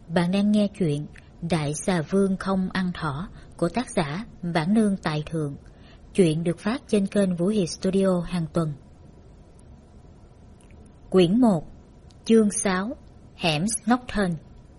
Bạn đang nghe chuyện Đại Xà Vương Không Ăn Thỏ của tác giả Bản Nương Tại Thượng. Chuyện được phát trên kênh Vũ Hiệp Studio hàng tuần. Quyển 1, chương 6, Hẻm Snokton.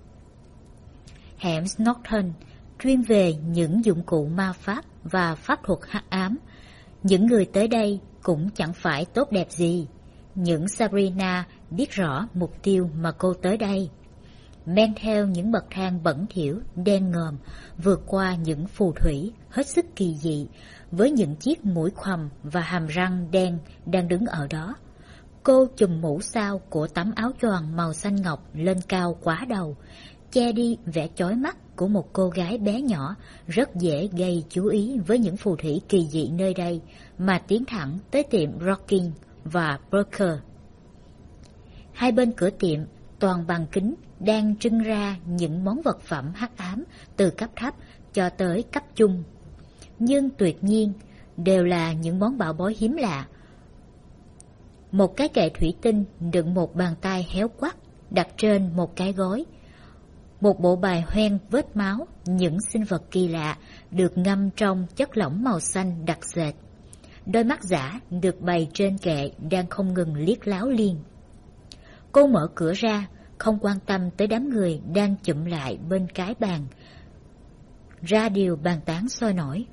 Hẻm Snokton chuyên về những dụng cụ ma pháp và pháp thuật hắc ám. Những người tới đây cũng chẳng phải tốt đẹp gì. Nhưng Sabrina biết rõ mục tiêu mà cô tới đây. Men theo những bậc thang bẩn thỉu, đen ngòm, vượt qua những phù thủy hết sức kỳ dị, với những chiếc mũi khoằm và hàm răng đen đang đứng ở đó. Cô chùm mũ sao của tấm áo choàng màu xanh ngọc lên cao quá đầu, che đi vẻ chói mắt của một cô gái bé nhỏ, rất dễ gây chú ý với những phù thủy kỳ dị nơi đây, mà tiến thẳng tới tiệm Rockin và Burker. Hai bên cửa tiệm toàn bằng kính đang trưng ra những món vật phẩm hắc ám từ cấp thấp cho tới cấp trung. Nhưng tuyệt nhiên đều là những món bảo bối hiếm lạ. Một cái kệ thủy tinh đựng một bàn tay héo quắt đặt trên một cái gối. Một bộ bài hoen vết máu, những sinh vật kỳ lạ được ngâm trong chất lỏng màu xanh đặc sệt. Đôi mắt giả được bày trên kệ đang không ngừng liếc láo liên. Cô mở cửa ra, không quan tâm tới đám người đang chụm lại bên cái bàn, ra điều bàn tán sôi nổi.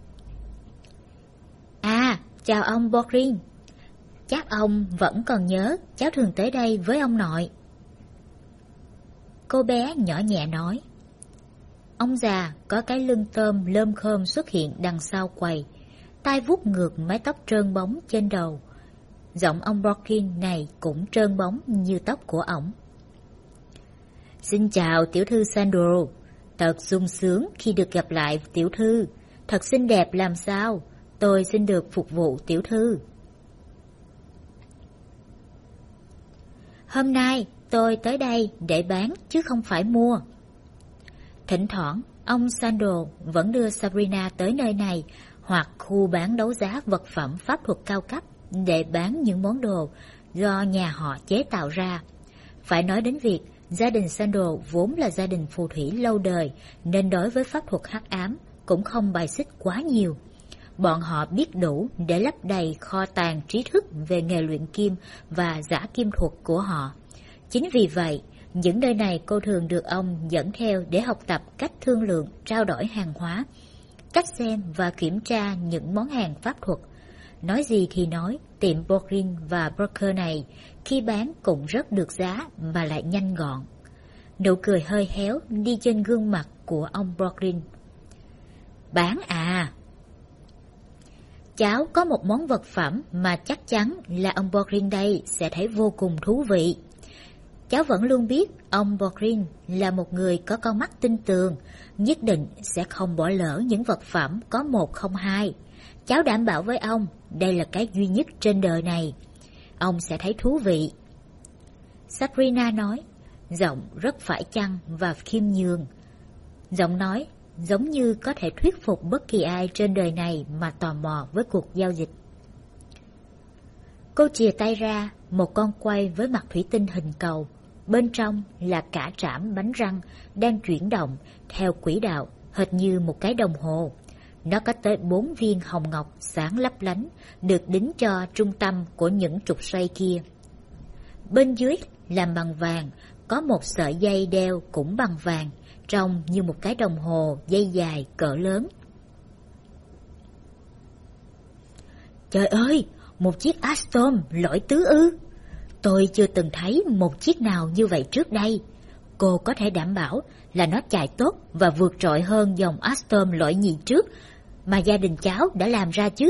À, chào ông Borgin. Chắc ông vẫn còn nhớ cháu thường tới đây với ông nội. Cô bé nhỏ nhẹ nói. Ông già có cái lưng tôm lơm khơm xuất hiện đằng sau quầy, tay vuốt ngược mái tóc trơn bóng trên đầu. Giọng ông Borgin này cũng trơn bóng như tóc của ổng. Xin chào tiểu thư Sandro, thật sung sướng khi được gặp lại tiểu thư, thật xinh đẹp làm sao, tôi xin được phục vụ tiểu thư. Hôm nay tôi tới đây để bán chứ không phải mua. Thỉnh thoảng ông Sandro vẫn đưa Sabrina tới nơi này hoặc khu bán đấu giá vật phẩm pháp thuật cao cấp để bán những món đồ do nhà họ chế tạo ra. Phải nói đến việc gia đình Sandro vốn là gia đình phù thủy lâu đời nên đối với pháp thuật hắc ám cũng không bài xích quá nhiều. Bọn họ biết đủ để lấp đầy kho tàng trí thức về nghề luyện kim và giả kim thuật của họ. Chính vì vậy, những nơi này cô thường được ông dẫn theo để học tập cách thương lượng, trao đổi hàng hóa, cách xem và kiểm tra những món hàng pháp thuật. Nói gì thì nói, tiệm Borgin và Broker này khi bán cũng rất được giá mà lại nhanh gọn. Nụ cười hơi héo đi trên gương mặt của ông Borgin. Bán à? Cháu có một món vật phẩm mà chắc chắn là ông Borgin đây sẽ thấy vô cùng thú vị. Cháu vẫn luôn biết ông Borgin là một người có con mắt tinh tường, nhất định sẽ không bỏ lỡ những vật phẩm có một không hai. Cháu đảm bảo với ông, đây là cái duy nhất trên đời này. Ông sẽ thấy thú vị. Sabrina nói, giọng rất phải chăng và khiêm nhường. Giọng nói giống như có thể thuyết phục bất kỳ ai trên đời này mà tò mò với cuộc giao dịch. Cô chìa tay ra, một con quay với mặt thủy tinh hình cầu. Bên trong là cả trảm bánh răng đang chuyển động theo quỹ đạo hệt như một cái đồng hồ. Nó có tới 4 viên hồng ngọc sáng lấp lánh được đính cho trung tâm của những trục xoay kia. Bên dưới làm bằng vàng, có một sợi dây đeo cũng bằng vàng, trông như một cái đồng hồ dây dài cỡ lớn. Trời ơi, một chiếc Alstom lõi tứ ư? Tôi chưa từng thấy một chiếc nào như vậy trước đây. Cô có thể đảm bảo là nó chạy tốt và vượt trội hơn dòng Alstom lõi nhì trước mà gia đình cháu đã làm ra chứ?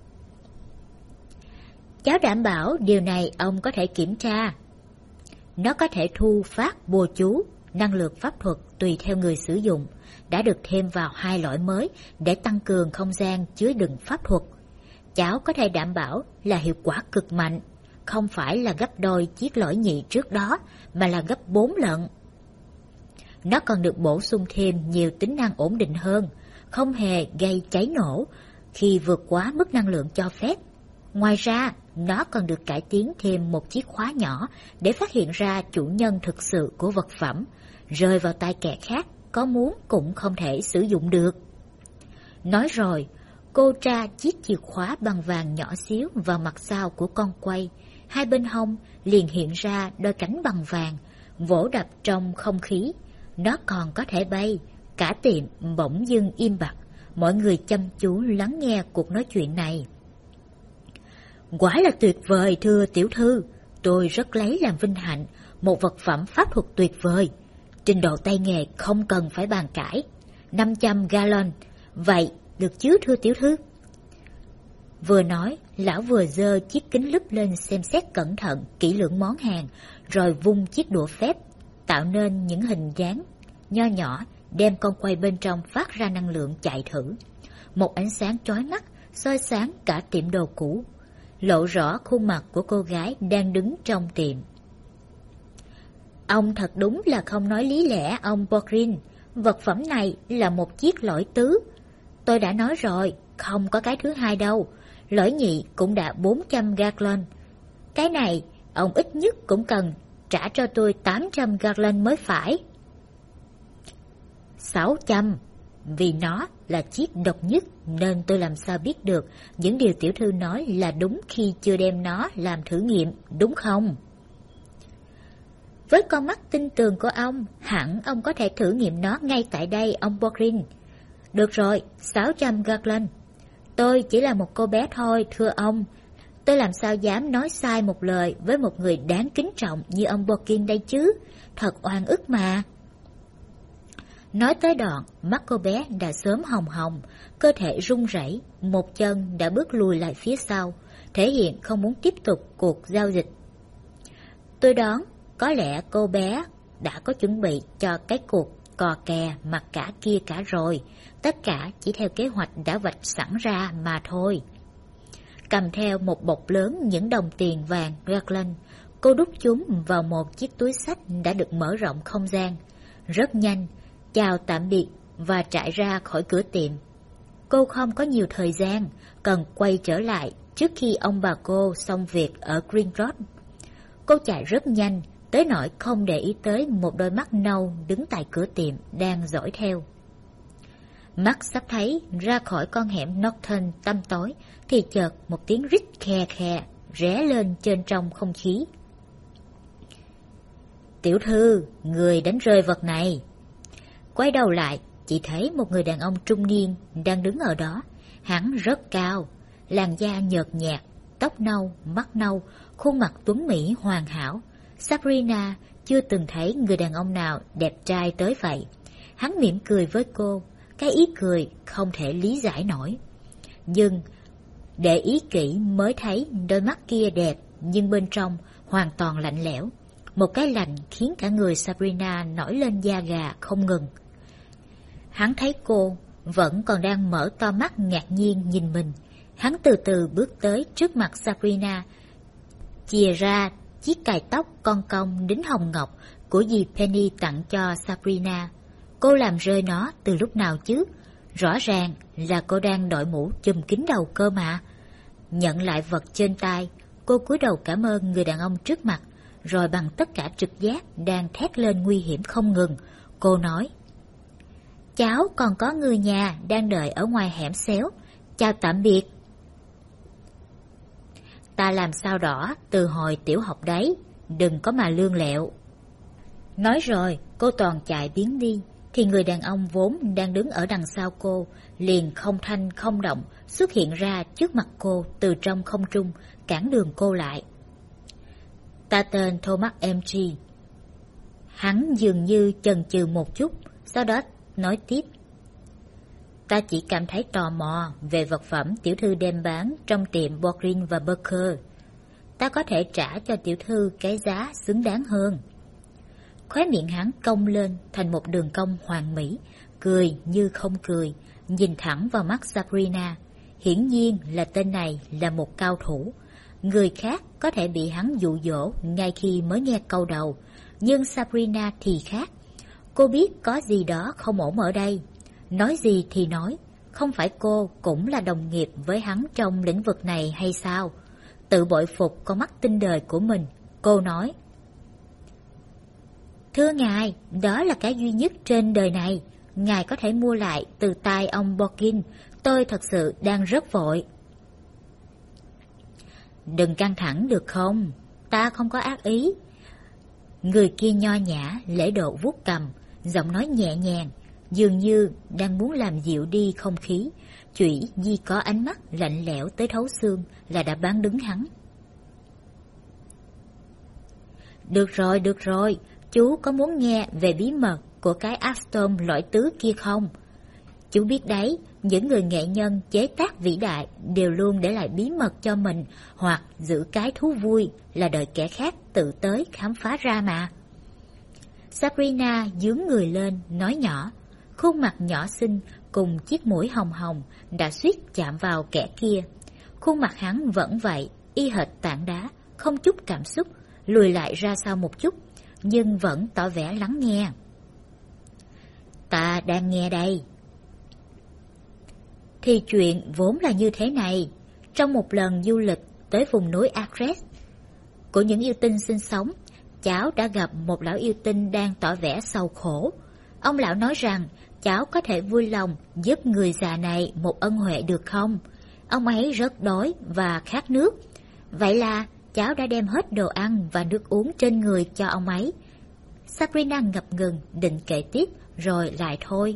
Cháu đảm bảo điều này ông có thể kiểm tra. Nó có thể thu phát bùa chú, năng lượng pháp thuật tùy theo người sử dụng, đã được thêm vào 2 lõi mới để tăng cường không gian chứa đựng pháp thuật. Cháu có thể đảm bảo là hiệu quả cực mạnh, không phải là gấp đôi chiếc lõi nhị trước đó, mà là gấp 4 lần. Nó còn được bổ sung thêm nhiều tính năng ổn định hơn, không hề gây cháy nổ khi vượt quá mức năng lượng cho phép. Ngoài ra, nó còn được cải tiến thêm một chiếc khóa nhỏ để phát hiện ra chủ nhân thực sự của vật phẩm. rơi vào tay kẻ khác, có muốn cũng không thể sử dụng được. Nói rồi, cô tra chiếc chìa khóa bằng vàng nhỏ xíu vào mặt sau của con quay. Hai bên hông liền hiện ra đôi cánh bằng vàng, vỗ đập trong không khí. Nó còn có thể bay. Cả tiệm bỗng dưng im bặt, mọi người chăm chú lắng nghe cuộc nói chuyện này. Quả là tuyệt vời thưa tiểu thư, tôi rất lấy làm vinh hạnh, một vật phẩm pháp thuật tuyệt vời. Trình độ tay nghề không cần phải bàn cãi. 500 gallon, vậy được chứ thưa tiểu thư? Vừa nói, lão vừa giơ chiếc kính lúp lên xem xét cẩn thận kỹ lưỡng món hàng, rồi vung chiếc đũa phép tạo nên những hình dáng nho nhỏ, đem con quay bên trong phát ra năng lượng chạy thử. Một ánh sáng chói mắt soi sáng cả tiệm đồ cũ, lộ rõ khuôn mặt của cô gái đang đứng trong tiệm. Ông thật đúng là không nói lý lẽ, ông Borgrin. Vật phẩm này là một chiếc lõi tứ. Tôi đã nói rồi, không có cái thứ hai đâu. Lõi nhị cũng đã 400 gallon. Cái này, ông ít nhất cũng cần trả cho tôi 800 gallon mới phải. 600. Vì nó là chiếc độc nhất nên tôi làm sao biết được những điều tiểu thư nói là đúng khi chưa đem nó làm thử nghiệm, đúng không? Với con mắt tinh tường của ông, hẳn ông có thể thử nghiệm nó ngay tại đây, ông Borgrin. Được rồi, 600 gallon. Tôi chỉ là một cô bé thôi, thưa ông. Tôi làm sao dám nói sai một lời với một người đáng kính trọng như ông Borgrin đây chứ? Thật oan ức mà. Nói tới đoạn, mắt cô bé đã sớm hồng hồng, cơ thể run rẩy, một chân đã bước lùi lại phía sau, thể hiện không muốn tiếp tục cuộc giao dịch. Tôi đoán, có lẽ cô bé đã có chuẩn bị cho cái cuộc cò kè mặt cả kia cả rồi, tất cả chỉ theo kế hoạch đã vạch sẵn ra mà thôi. Cầm theo một bọc lớn những đồng tiền vàng Raglan, cô đút chúng vào một chiếc túi xách đã được mở rộng không gian. Rất nhanh, chào tạm biệt và chạy ra khỏi cửa tiệm. Cô không có nhiều thời gian, cần quay trở lại trước khi ông bà cô xong việc ở Green Road. Cô chạy rất nhanh, tới nỗi không để ý tới một đôi mắt nâu đứng tại cửa tiệm đang dõi theo. Mắt sắp thấy ra khỏi con hẻm Norton tăm tối thì chợt một tiếng rít khe khe ré lên trên trong không khí. Tiểu thư, người đánh rơi vật này. Quay đầu lại, chỉ thấy một người đàn ông trung niên đang đứng ở đó. Hắn rất cao, làn da nhợt nhạt, tóc nâu, mắt nâu, khuôn mặt tuấn mỹ hoàn hảo. Sabrina chưa từng thấy người đàn ông nào đẹp trai tới vậy. Hắn mỉm cười với cô, cái ý cười không thể lý giải nổi. Nhưng để ý kỹ mới thấy đôi mắt kia đẹp, nhưng bên trong hoàn toàn lạnh lẽo. Một cái lạnh khiến cả người Sabrina nổi lên da gà không ngừng. Hắn thấy cô vẫn còn đang mở to mắt ngạc nhiên nhìn mình. Hắn từ từ bước tới trước mặt Sabrina, chìa ra chiếc cài tóc con cong đính hồng ngọc của dì Penny tặng cho Sabrina. Cô làm rơi nó từ lúc nào chứ? Rõ ràng là cô đang đội mũ chùm kín đầu cơ mà. Nhận lại vật trên tay, cô cúi đầu cảm ơn người đàn ông trước mặt, rồi bằng tất cả trực giác đang thét lên nguy hiểm không ngừng, cô nói: Cháu còn có người nhà đang đợi ở ngoài hẻm xéo. Chào tạm biệt. Ta làm sao đỏ từ hồi tiểu học đấy, đừng có mà lương lẹo. Nói rồi, cô toàn chạy biến đi, thì người đàn ông vốn đang đứng ở đằng sau cô, liền không thanh không động xuất hiện ra trước mặt cô từ trong không trung, cản đường cô lại. Ta tên Thomas M.G. Hắn dường như chần chừ một chút, sau đó nói tiếp: Ta chỉ cảm thấy tò mò về vật phẩm tiểu thư đem bán trong tiệm Borgrin và Burker. Ta có thể trả cho tiểu thư cái giá xứng đáng hơn. Khóe miệng hắn cong lên thành một đường cong hoàn mỹ, cười như không cười, nhìn thẳng vào mắt Sabrina. Hiển nhiên là tên này là một cao thủ. Người khác có thể bị hắn dụ dỗ ngay khi mới nghe câu đầu, nhưng Sabrina thì khác. Cô biết có gì đó không ổn ở đây. Nói gì thì nói, không phải cô cũng là đồng nghiệp với hắn trong lĩnh vực này hay sao? Tự bội phục con mắt tinh đời của mình, cô nói: Thưa ngài, đó là cái duy nhất trên đời này. Ngài có thể mua lại từ tay ông Borgin. Tôi thật sự đang rất vội. Đừng căng thẳng được không? Ta không có ác ý. Người kia nho nhã, lễ độ vuốt cằm, giọng nói nhẹ nhàng, dường như đang muốn làm dịu đi không khí. Chủy Di có ánh mắt lạnh lẽo tới thấu xương là đã bán đứng hắn. Được rồi, chú có muốn nghe về bí mật của cái Alstom lõi tứ kia không? Chú biết đấy, những người nghệ nhân chế tác vĩ đại đều luôn để lại bí mật cho mình, hoặc giữ cái thú vui là đợi kẻ khác tự tới khám phá ra mà. Sabrina dướn người lên, nói nhỏ, khuôn mặt nhỏ xinh cùng chiếc mũi hồng hồng đã suýt chạm vào kẻ kia. Khuôn mặt hắn vẫn vậy, y hệt tảng đá, không chút cảm xúc, lùi lại ra sau một chút, nhưng vẫn tỏ vẻ lắng nghe. Ta đang nghe đây. Thì chuyện vốn là như thế này. Trong một lần du lịch tới vùng núi Acres của những yêu tinh sinh sống, cháu đã gặp một lão yêu tinh đang tỏ vẻ sầu khổ. Ông lão nói rằng cháu có thể vui lòng giúp người già này một ân huệ được không? Ông ấy rất đói và khát nước. Vậy là cháu đã đem hết đồ ăn và nước uống trên người cho ông ấy. Sabrina ngập ngừng định kể tiếp rồi lại thôi.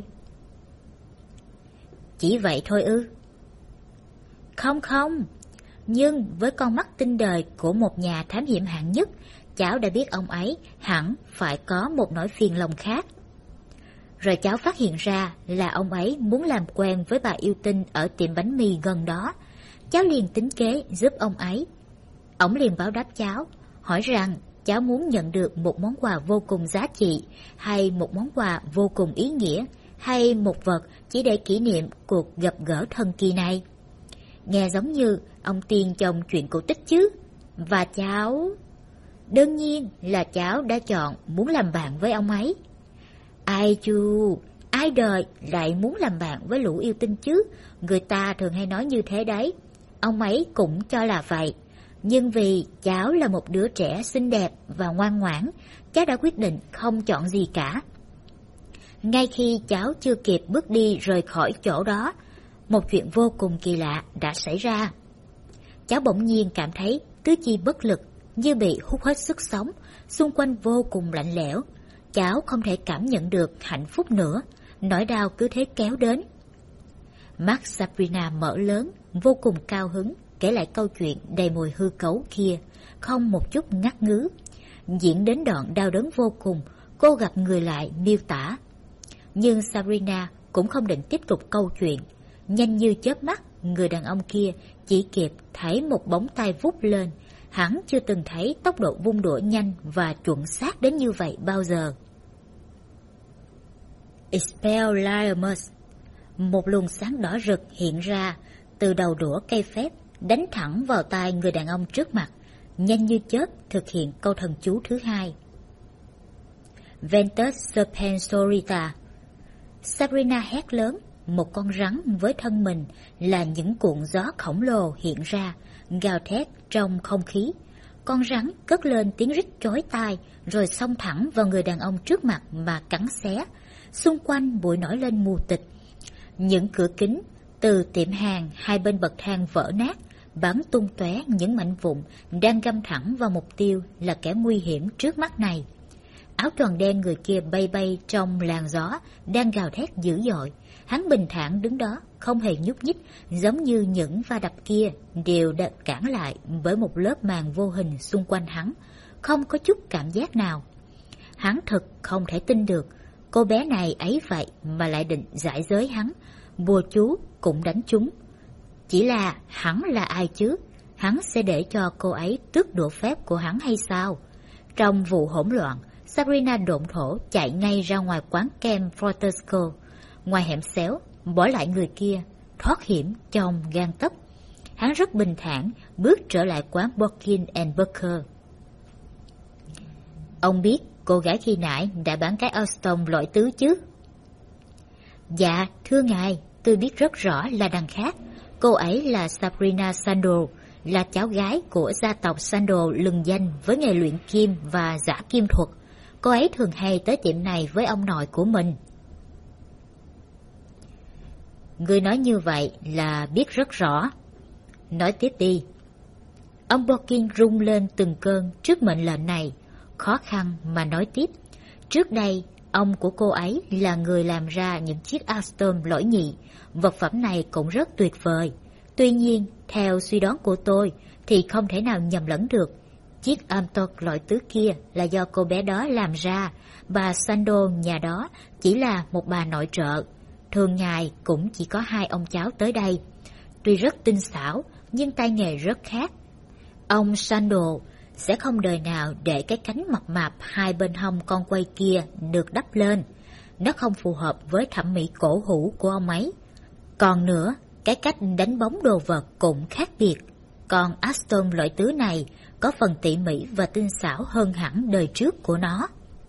Chỉ vậy thôi ư? Không, nhưng với con mắt tinh đời của một nhà thám hiểm hạng nhất, cháu đã biết ông ấy hẳn phải có một nỗi phiền lòng khác. Rồi cháu phát hiện ra là ông ấy muốn làm quen với bà yêu tinh ở tiệm bánh mì gần đó. Cháu liền tính kế giúp ông ấy. Ông liền báo đáp cháu, hỏi rằng cháu muốn nhận được một món quà vô cùng giá trị, hay một món quà vô cùng ý nghĩa, hay một vật chỉ để kỷ niệm cuộc gặp gỡ thần kỳ này. Nghe giống như ông tiên trong chuyện cổ tích chứ. Và cháu... Đương nhiên là cháu đã chọn muốn làm bạn với ông ấy. Ai chu, ai đời lại muốn làm bạn với lũ yêu tinh chứ? Người ta thường hay nói như thế đấy. Ông ấy cũng cho là vậy. Nhưng vì cháu là một đứa trẻ xinh đẹp và ngoan ngoãn, cháu đã quyết định không chọn gì cả. Ngay khi cháu chưa kịp bước đi rời khỏi chỗ đó, một chuyện vô cùng kỳ lạ đã xảy ra. Cháu bỗng nhiên cảm thấy tứ chi bất lực, như bị hút hết sức sống, xung quanh vô cùng lạnh lẽo. Cháu không thể cảm nhận được hạnh phúc nữa, nỗi đau cứ thế kéo đến. Mắt Sabrina mở lớn, vô cùng cao hứng, kể lại câu chuyện đầy mùi hư cấu kia, không một chút ngắt ngứ. Diễn đến đoạn đau đớn vô cùng, cô gặp người lại miêu tả. Nhưng Sabrina cũng không định tiếp tục câu chuyện. Nhanh như chớp mắt, người đàn ông kia chỉ kịp thấy một bóng tay vút lên. Hắn chưa từng thấy tốc độ vung đũa nhanh và chuẩn xác đến như vậy bao giờ. Expelliarmus, một luồng sáng đỏ rực hiện ra từ đầu đũa cây phép, đánh thẳng vào tai người đàn ông trước mặt, nhanh như chớp thực hiện câu thần chú thứ hai. Ventus Serpensorita. Sabrina hét lớn, một con rắn với thân mình là những cuộn gió khổng lồ hiện ra, gào thét trong không khí. Con rắn cất lên tiếng rít chói tai, rồi xông thẳng vào người đàn ông trước mặt mà cắn xé. Xung quanh bụi nổi lên mù tịch. Những cửa kính từ tiệm hàng hai bên bậc thang vỡ nát, bắn tung tóe những mảnh vụn đang găm thẳng vào mục tiêu là kẻ nguy hiểm trước mắt này. Áo choàng đen người kia bay bay trong làn gió, đang gào thét dữ dội. Hắn bình thản đứng đó, không hề nhúc nhích, giống như những va đập kia đều được cản lại bởi một lớp màng vô hình xung quanh hắn, không có chút cảm giác nào. Hắn thật không thể tin được, cô bé này ấy vậy mà lại định giải giới hắn, bùa chú cũng đánh trúng. Chỉ là hắn là ai chứ? Hắn sẽ để cho cô ấy tước đũa phép của hắn hay sao? Trong vụ hỗn loạn, Sabrina độn thổ chạy ngay ra ngoài quán kem Fortescue, ngoài hẻm xéo, bỏ lại người kia, thoát hiểm trong gang tấc. Hắn rất bình thản bước trở lại quán Borgin and Burker. Ông biết cô gái khi nãy đã bán cái Alstom loại tứ chứ? Dạ, thưa ngài, tôi biết rất rõ là đằng khác. Cô ấy là Sabrina Sandal, là cháu gái của gia tộc Sandal lừng danh với nghề luyện kim và giả kim thuật. Cô ấy thường hay tới tiệm này với ông nội của mình. Ngươi nói như vậy là biết rất rõ. Nói tiếp đi. Ông Borkin rung lên từng cơn trước mệnh lệnh này, khó khăn mà nói tiếp. Trước đây, ông của cô ấy là người làm ra những chiếc Alstom lỗi nhị. Vật phẩm này cũng rất tuyệt vời. Tuy nhiên, theo suy đoán của tôi, thì không thể nào nhầm lẫn được. Chiếc Amtor loại tứ kia là do cô bé đó làm ra. Bà Sando nhà đó chỉ là một bà nội trợ. Thường ngày cũng chỉ có 2 ông cháu tới đây. Tuy rất tinh xảo, nhưng tay nghề rất khác. Ông Sando sẽ không đời nào để cái cánh mập mạp 2 bên hông con quay kia được đắp lên. Nó không phù hợp với thẩm mỹ cổ hủ của ông ấy. Còn nữa, cái cách đánh bóng đồ vật cũng khác biệt. Còn Alstom loại tứ này có phần tỉ mỉ và tinh xảo hơn hẳn đời trước của nó.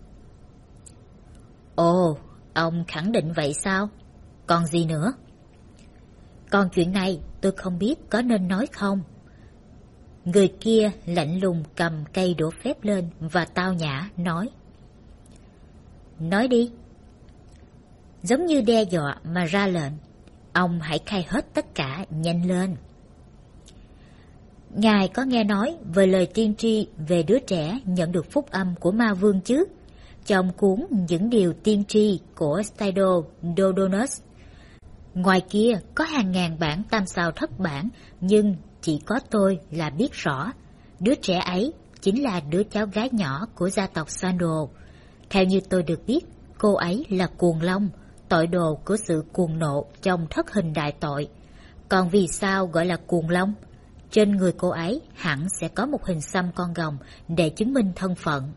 Ồ, ông khẳng định vậy sao? Còn gì nữa? Còn chuyện này tôi không biết có nên nói không. Người kia lạnh lùng cầm cây đũa phép lên và tao nhã nói. Nói đi. Giống như đe dọa mà ra lệnh. Ông hãy khai hết tất cả, nhanh lên. Ngài có nghe nói về lời tiên tri về đứa trẻ nhận được phúc âm của ma vương chứ? Trong cuốn Những điều tiên tri của Staido Dodonus. Ngoài kia có hàng ngàn bản tam sao thất bản, nhưng chỉ có tôi là biết rõ. Đứa trẻ ấy chính là đứa cháu gái nhỏ của gia tộc Sando. Theo như tôi được biết, cô ấy là cuồng long, tội đồ của sự cuồng nộ trong thất hình đại tội. Còn vì sao gọi là cuồng long? Trên người cô ấy hẳn sẽ có một hình xăm con rồng để chứng minh thân phận.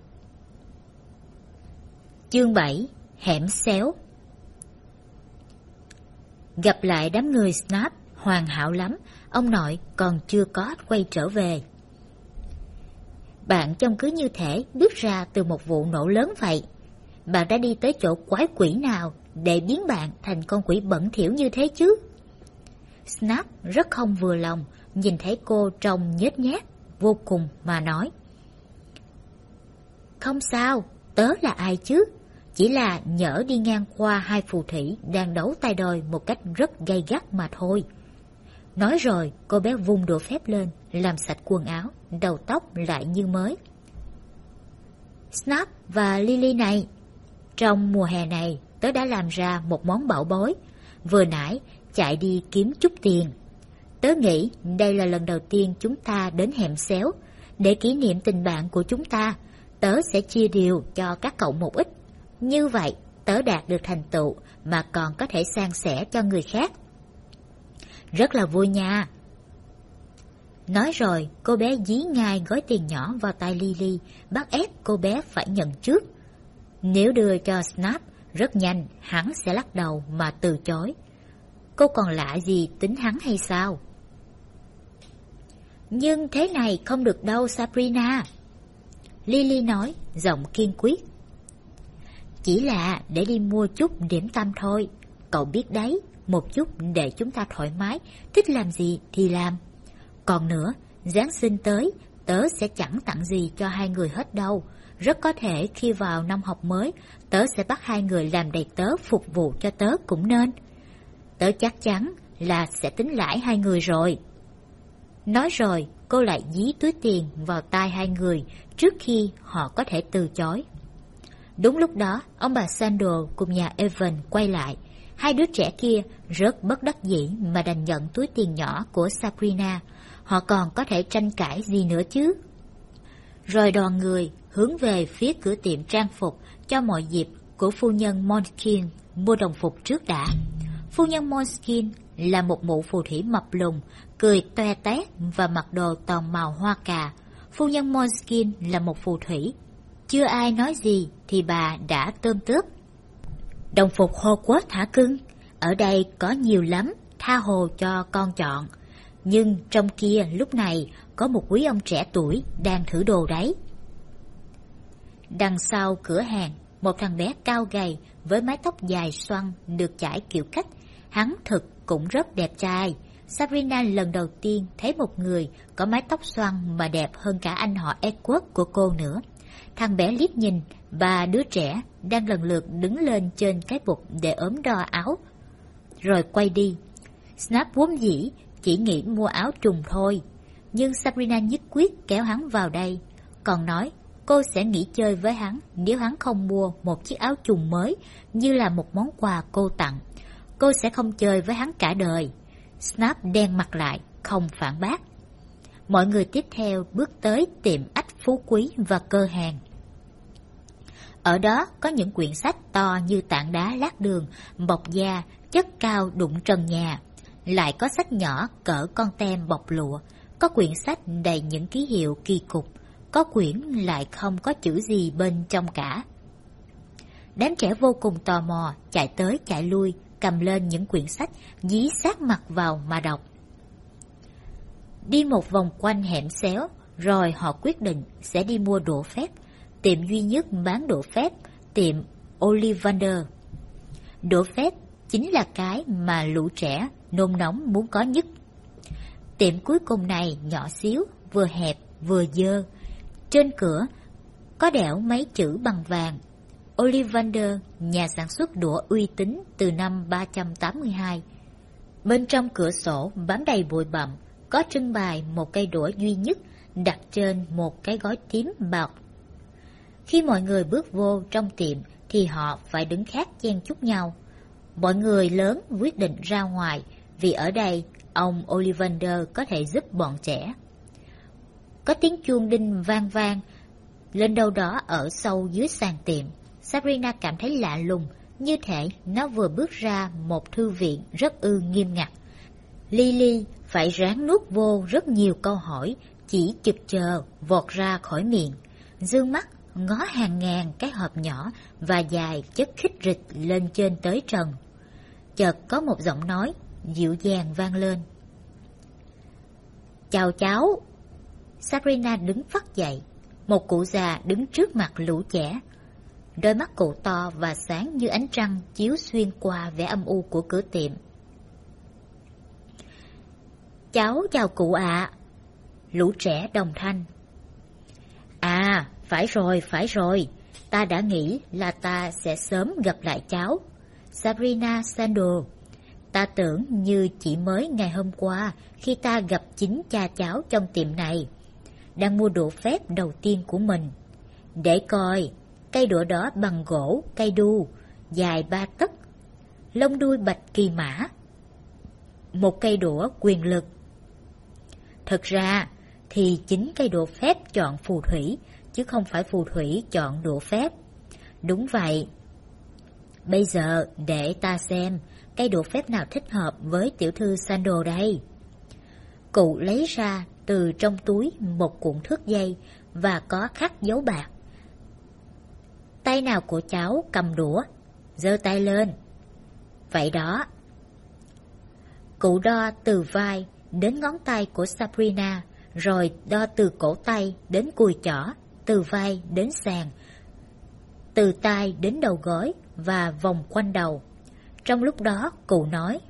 Chương 7. Hẻm xéo. Gặp lại đám người Snap hoàn hảo lắm, ông nội còn chưa có quay trở về. Bạn trông cứ như thể bước ra từ một vụ nổ lớn vậy. Bạn đã đi tới chỗ quái quỷ nào để biến bạn thành con quỷ bẩn thỉu như thế chứ? Snap rất không vừa lòng, nhìn thấy cô trông nhếch nhác vô cùng mà nói. Không sao, tớ là ai chứ? Chỉ là nhỡ đi ngang qua 2 phù thủy đang đấu tay đôi một cách rất gay gắt mà thôi. Nói rồi, cô bé vung đũa phép lên, làm sạch quần áo, đầu tóc lại như mới. Snap và Lily này, trong mùa hè này, tớ đã làm ra một món bảo bối. Vừa nãy, chạy đi kiếm chút tiền. Tớ nghĩ đây là lần đầu tiên chúng ta đến hẻm xéo. Để kỷ niệm tình bạn của chúng ta, tớ sẽ chia đều cho các cậu một ít. Như vậy, tớ đạt được thành tựu mà còn có thể san sẻ cho người khác. Rất là vui nha. Nói rồi, cô bé dí ngay gói tiền nhỏ vào tay Lily, bắt ép cô bé phải nhận trước. Nếu đưa cho Snap, rất nhanh hắn sẽ lắc đầu mà từ chối. Cô còn lạ gì tính hắn hay sao? Nhưng thế này không được đâu Sabrina. Lily nói, giọng kiên quyết. Chỉ là để đi mua chút điểm tâm thôi. Cậu biết đấy, một chút để chúng ta thoải mái, thích làm gì thì làm. Còn nữa, Giáng sinh tới, tớ sẽ chẳng tặng gì cho 2 người hết đâu. Rất có thể khi vào năm học mới, tớ sẽ bắt 2 người làm đầy tớ phục vụ cho tớ cũng nên. Tớ chắc chắn là sẽ tính lãi 2 người rồi. Nói rồi, cô lại dí túi tiền vào tai 2 người trước khi họ có thể từ chối. Đúng lúc đó, ông bà Sandal cùng nhà Evan quay lại. 2 đứa trẻ kia rất bất đắc dĩ mà đành nhận túi tiền nhỏ của Sabrina. Họ còn có thể tranh cãi gì nữa chứ? Rồi đoàn người hướng về phía cửa tiệm trang phục cho mọi dịp của phu nhân Måneskin mua đồng phục trước đã. Phu nhân Måneskin là một mụ phù thủy mập lùn, cười toe toét và mặc đồ toàn màu hoa cà. Phu nhân Måneskin là một phù thủy. Chưa ai nói gì thì bà đã tươm tướp. Đồng phục Hogwarts hả cưng? Ở đây có nhiều lắm, tha hồ cho con chọn. Nhưng trong kia lúc này có một quý ông trẻ tuổi đang thử đồ đấy. Đằng sau cửa hàng, một thằng bé cao gầy với mái tóc dài xoăn được chải kiểu cách. Hắn thực cũng rất đẹp trai. Sabrina lần đầu tiên thấy một người có mái tóc xoăn mà đẹp hơn cả anh họ Edward của cô nữa. Thằng bé liếc nhìn ba đứa trẻ đang lần lượt đứng lên trên cái bục để ốm đo áo, rồi quay đi. Snap vốn dĩ chỉ nghĩ mua áo trùng thôi, nhưng Sabrina nhất quyết kéo hắn vào đây, còn nói cô sẽ nghỉ chơi với hắn nếu hắn không mua một chiếc áo trùng mới như là một món quà cô tặng. Cô sẽ không chơi với hắn cả đời. Snap đen mặt lại, không phản bác. Mọi người tiếp theo bước tới tiệm ách phú quý và cơ hàng. Ở đó có những quyển sách to như tảng đá lát đường, bọc da, chất cao đụng trần nhà. Lại có sách nhỏ cỡ con tem bọc lụa. Có quyển sách đầy những ký hiệu kỳ cục. Có quyển lại không có chữ gì bên trong cả. Đám trẻ vô cùng tò mò, chạy tới chạy lui, cầm lên những quyển sách, dí sát mặt vào mà đọc. Đi một vòng quanh hẻm xéo, rồi họ quyết định sẽ đi mua đũa phép. Tiệm duy nhất bán đũa phép, tiệm Ollivander. Đũa phép chính là cái mà lũ trẻ nôn nóng muốn có nhất. Tiệm cuối cùng này nhỏ xíu, vừa hẹp vừa dơ. Trên cửa có đẽo mấy chữ bằng vàng: Ollivander, nhà sản xuất đũa uy tín từ năm 382. Bên trong cửa sổ bám đầy bụi bặm, có trưng bày một cây đũa duy nhất đặt trên một cái gói tím bọc. Khi mọi người bước vô trong tiệm thì họ phải đứng khác chen chúc nhau. Mọi người lớn quyết định ra ngoài vì ở đây ông Ollivander có thể giúp bọn trẻ. Có tiếng chuông đinh vang vang lên đâu đó ở sâu dưới sàn tiệm. Sabrina cảm thấy lạ lùng, như thể nó vừa bước ra một thư viện rất nghiêm ngặt. Lily phải ráng nuốt vô rất nhiều câu hỏi, chỉ chực chờ vọt ra khỏi miệng, dương mắt ngó hàng ngàn cái hộp nhỏ và dài chất khít rịch lên trên tới trần. Chợt có một giọng nói dịu dàng vang lên: "Chào cháu." Sabrina đứng phắt dậy. Một cụ già đứng trước mặt lũ trẻ. Đôi mắt cụ to và sáng như ánh trăng chiếu xuyên qua vẻ âm u của cửa tiệm. "Cháu chào cụ ạ." Lũ trẻ đồng thanh. "À, phải rồi, ta đã nghĩ là ta sẽ sớm gặp lại cháu, Sabrina Sandel. Ta tưởng như chỉ mới ngày hôm qua khi ta gặp chính cha cháu trong tiệm này, đang mua đũa phép đầu tiên của mình. Để coi, cây đũa đó bằng gỗ cây đu, dài 3 tấc, lông đuôi bạch kỳ mã. Một cây đũa quyền lực. Thực ra thì chính cây đũa phép chọn phù thủy, chứ không phải phù thủy chọn đũa phép. Đúng vậy. Bây giờ để ta xem cây đũa phép nào thích hợp với tiểu thư Sandel đây." Cụ lấy ra từ trong túi một cuộn thước dây và có khắc dấu bạc. "Tay nào của cháu cầm đũa, giơ tay lên." "Vậy đó." Cụ đo từ vai đến ngón tay của Sabrina, rồi đo từ cổ tay đến cùi chỏ, từ vai đến sàn, từ tai đến đầu gối và vòng quanh đầu. Trong lúc đó cụ nói: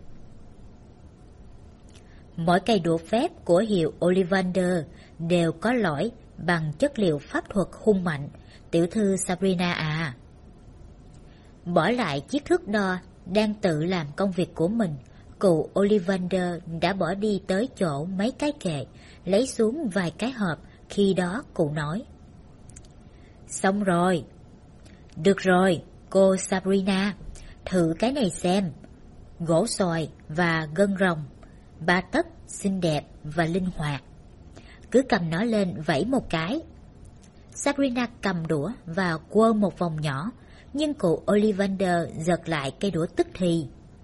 "Mỗi cây đũa phép của hiệu Ollivander đều có lõi bằng chất liệu pháp thuật hung mạnh, tiểu thư Sabrina à." Bỏ lại chiếc thước đo đang tự làm công việc của mình, cụ Ollivander đã bỏ đi tới chỗ mấy cái kệ, lấy xuống vài cái hộp. Khi đó cụ nói: "Xong rồi." "Được rồi, cô Sabrina, thử cái này xem. Gỗ xoài và gân rồng, 3 tấc, xinh đẹp và linh hoạt. Cứ cầm nó lên vẫy một cái." Sabrina cầm đũa và quơ một vòng nhỏ, nhưng cụ Ollivander giật lại cây đũa tức thì.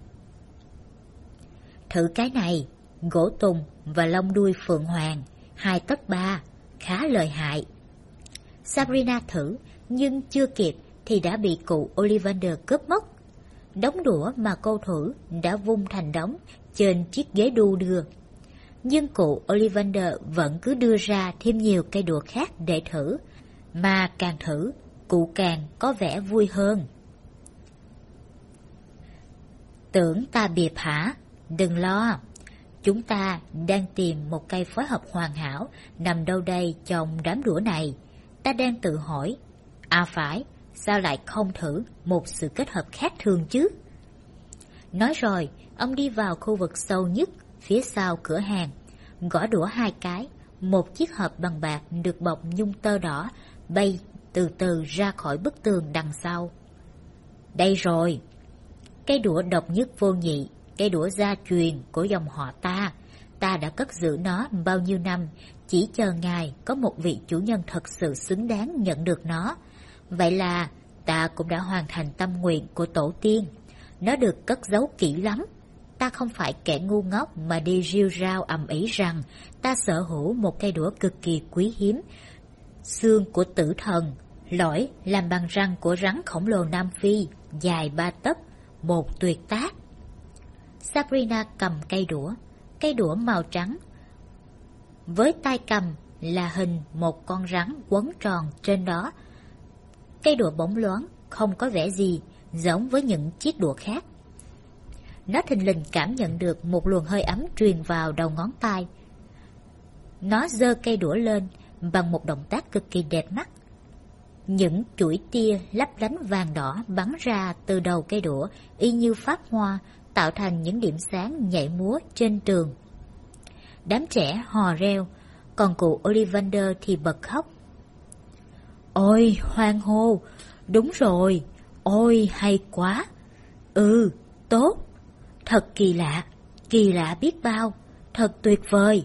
"Thử cái này, gỗ tùng và lông đuôi phượng hoàng, 2 tấc 3, khá lợi hại." Sabrina thử, nhưng chưa kịp thì đã bị cụ Ollivander cướp mất. Đống đũa mà cô thử đã vung thành đống trên chiếc ghế đu đưa. Nhưng cụ Ollivander vẫn cứ đưa ra thêm nhiều cây đũa khác để thử, mà càng thử, cụ càng có vẻ vui hơn. "Tưởng ta biệp hả? Đừng lo. Chúng ta đang tìm một cây phối hợp hoàn hảo nằm đâu đây trong đám đũa này. Ta đang tự hỏi. À phải, sao lại không thử một sự kết hợp khác thường chứ? Nói rồi, ông đi vào khu vực sâu nhất, phía sau cửa hàng, gõ đũa 2 cái, một chiếc hộp bằng bạc được bọc nhung tơ đỏ bay từ từ ra khỏi bức tường đằng sau. Đây rồi! Cây đũa độc nhất vô nhị, cây đũa gia truyền của dòng họ ta. Ta đã cất giữ nó bao nhiêu năm, chỉ chờ ngài có một vị chủ nhân thật sự xứng đáng nhận được nó. Vậy là ta cũng đã hoàn thành tâm nguyện của tổ tiên. Nó được cất giấu kỹ lắm. Ta không phải kẻ ngu ngốc mà đi rêu rao ầm ĩ rằng ta sở hữu một cây đũa cực kỳ quý hiếm, xương của tử thần, lõi làm bằng răng của rắn khổng lồ Nam Phi, dài 3 tấc, một tuyệt tác. Sabrina cầm cây đũa màu trắng, với tay cầm là hình một con rắn quấn tròn trên đó. Cây đũa bóng loáng, không có vẻ gì giống với những chiếc đũa khác. Nó thình lình cảm nhận được một luồng hơi ấm truyền vào đầu ngón tay. Nó giơ cây đũa lên bằng một động tác cực kỳ đẹp mắt. Những chuỗi tia lấp lánh vàng đỏ bắn ra từ đầu cây đũa y như pháp hoa, tạo thành những điểm sáng nhảy múa trên tường. Đám trẻ hò reo, còn cụ Ollivander thì bật khóc. Ôi, hoang hô, đúng rồi, ôi hay quá. Ừ, tốt, thật kỳ lạ biết bao, thật tuyệt vời.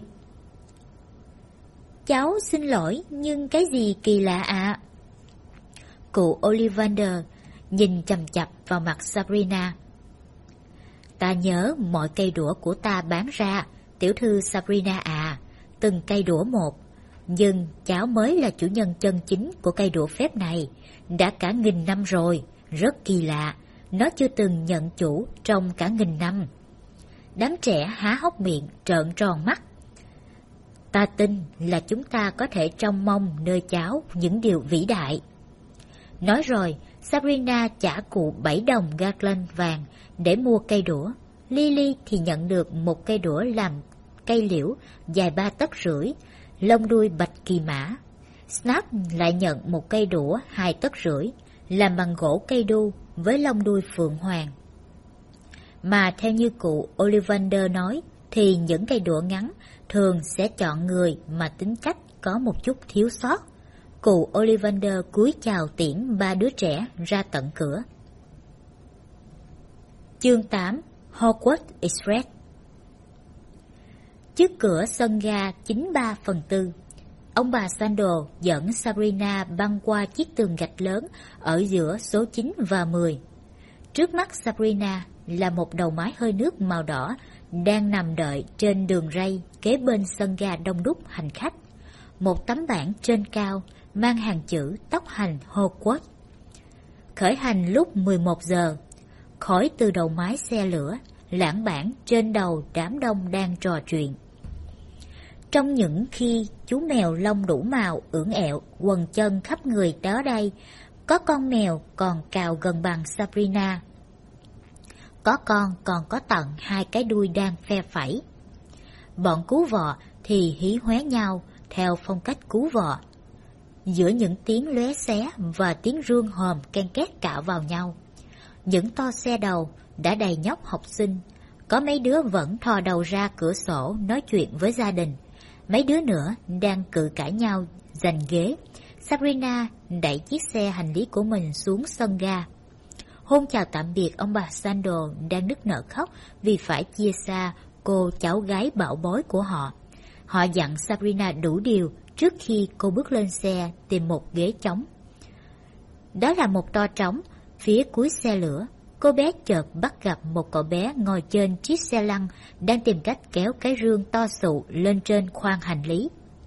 Cháu xin lỗi, nhưng cái gì kỳ lạ ạ? Cụ Ollivander nhìn chằm chằm vào mặt Sabrina. Ta nhớ mọi cây đũa của ta bán ra, tiểu thư Sabrina à, từng cây đũa một. Nhưng cháu mới là chủ nhân chân chính của cây đũa phép này, đã cả 1000 năm rồi, rất kỳ lạ, nó chưa từng nhận chủ trong cả 1000 năm. Đám trẻ há hốc miệng, trợn tròn mắt. Ta tin là chúng ta có thể trông mong nơi cháu những điều vĩ đại. Nói rồi, Sabrina trả cụ 7 đồng Garland vàng để mua cây đũa. Lily thì nhận được một cây đũa làm cây liễu dài 3 tấc rưỡi, lông đuôi bạch kỳ mã. Snap lại nhận một cây đũa 2 tấc rưỡi, làm bằng gỗ cây đu với lông đuôi phượng hoàng. Mà theo như cụ Ollivander nói, thì những cây đũa ngắn thường sẽ chọn người mà tính cách có một chút thiếu sót. Cụ Ollivander cúi chào tiễn 3 đứa trẻ ra tận cửa. Chương 8. Hogwarts Express. Trước cửa sân ga 93/4, ông bà Sandal dẫn Sabrina băng qua chiếc tường gạch lớn ở giữa số 9 và 10. Trước mắt Sabrina là một đầu mái hơi nước màu đỏ đang nằm đợi trên đường ray kế bên sân ga đông đúc hành khách. Một tấm bảng trên cao mang hàng chữ tốc hành Hogwarts. Khởi hành lúc 11 giờ. Khỏi từ đầu mái xe lửa, lãng bản trên đầu đám đông đang trò chuyện. Trong những khi chú mèo lông đủ màu ưỡn ẹo quần chân khắp người đó đây, có con mèo còn cào gần bằng Sabrina. Có con còn có tận 2 cái đuôi đang phe phẩy. Bọn cứu vọ thì hí hoé nhau theo phong cách cứu vọ. Giữa những tiếng lóe xé và tiếng rương hòm ken két cạo vào nhau, những to xe đầu đã đầy nhóc học sinh. Có mấy đứa vẫn thò đầu ra cửa sổ nói chuyện với gia đình. Mấy đứa nữa đang cự cãi nhau giành ghế. Sabrina đẩy chiếc xe hành lý của mình xuống sân ga. Hôn chào tạm biệt ông bà Sandal đang nức nở khóc vì phải chia xa cô cháu gái bảo bối của họ. Họ dặn Sabrina đủ điều trước khi cô bước lên xe tìm một ghế trống. Đó là một to trống phía cuối xe lửa. Cô bé chợt bắt gặp một cậu bé ngồi trên chiếc xe lăn đang tìm cách kéo cái rương to xụ lên trên khoang hành lý.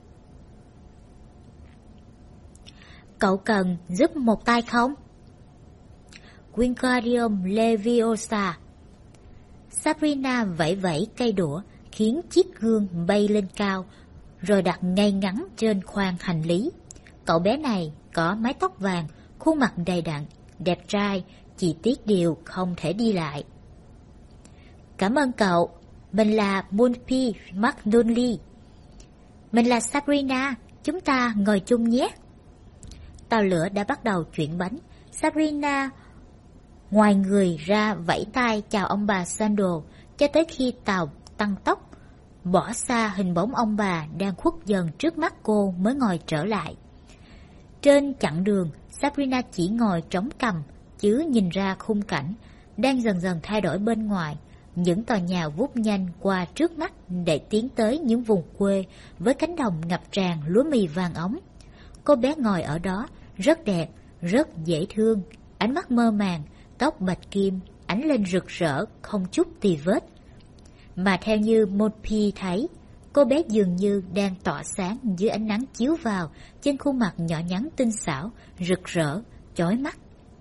Cậu cần giúp một tay không? Wingardium Leviosa. Sabrina vẫy vẫy cây đũa khiến chiếc gương bay lên cao, rồi đặt ngay ngắn trên khoang hành lý. Cậu bé này có mái tóc vàng, khuôn mặt đầy đặn, đẹp trai, chỉ tiếc điều không thể đi lại. Cảm ơn cậu, mình là Moonpi McNulty. Mình là Sabrina, chúng ta ngồi chung nhé. Tàu lửa đã bắt đầu chuyển bánh. Sabrina ngoài người ra vẫy tay chào ông bà Sandal cho tới khi tàu tăng tốc, bỏ xa hình bóng ông bà đang khuất dần trước mắt cô mới ngồi trở lại. Trên chặng đường, Sabrina chỉ ngồi trống cằm, chứ nhìn ra khung cảnh đang dần dần thay đổi bên ngoài. Những tòa nhà vút nhanh qua trước mắt để tiến tới những vùng quê với cánh đồng ngập tràn lúa mì vàng óng. Cô bé ngồi ở đó, rất đẹp, rất dễ thương, ánh mắt mơ màng, tóc bạch kim, ánh lên rực rỡ, không chút tì vết. Mà theo như Mopi thấy, cô bé dường như đang tỏa sáng dưới ánh nắng chiếu vào trên khuôn mặt nhỏ nhắn tinh xảo, rực rỡ, chói mắt.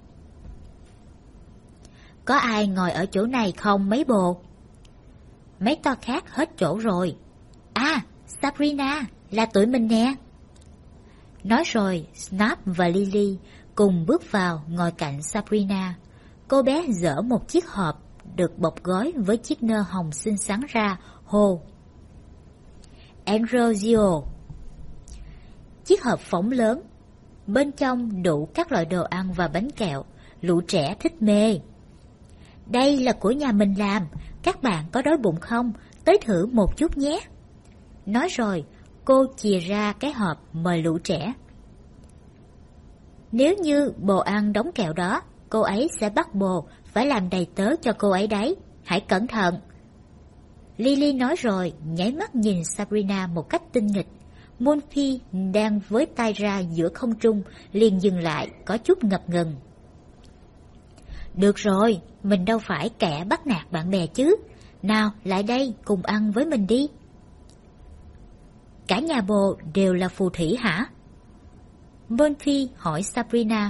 Có ai ngồi ở chỗ này không mấy bồ? Mấy to khác hết chỗ rồi. À, Sabrina, là tụi mình nè. Nói rồi, Snap và Lily cùng bước vào ngồi cạnh Sabrina. Cô bé dỡ một chiếc hộp được bọc gói với chiếc nơ hồng xinh xắn ra, hô: Ambrosio. Chiếc hộp phóng lớn, bên trong đủ các loại đồ ăn và bánh kẹo, lũ trẻ thích mê. Đây là của nhà mình làm, các bạn có đói bụng không? Tới thử một chút nhé. Nói rồi, cô chìa ra cái hộp mời lũ trẻ. Nếu như bồ ăn đống kẹo đó, cô ấy sẽ bắt bồ phải làm đầy tớ cho cô ấy đấy. Hãy cẩn thận. Lily nói rồi, nháy mắt nhìn Sabrina một cách tinh nghịch. Moonpie đang với tay ra giữa không trung, liền dừng lại, có chút ngập ngừng. Được rồi, mình đâu phải kẻ bắt nạt bạn bè chứ. Nào, lại đây, cùng ăn với mình đi. Cả nhà bồ đều là phù thủy hả? Moonpie hỏi Sabrina.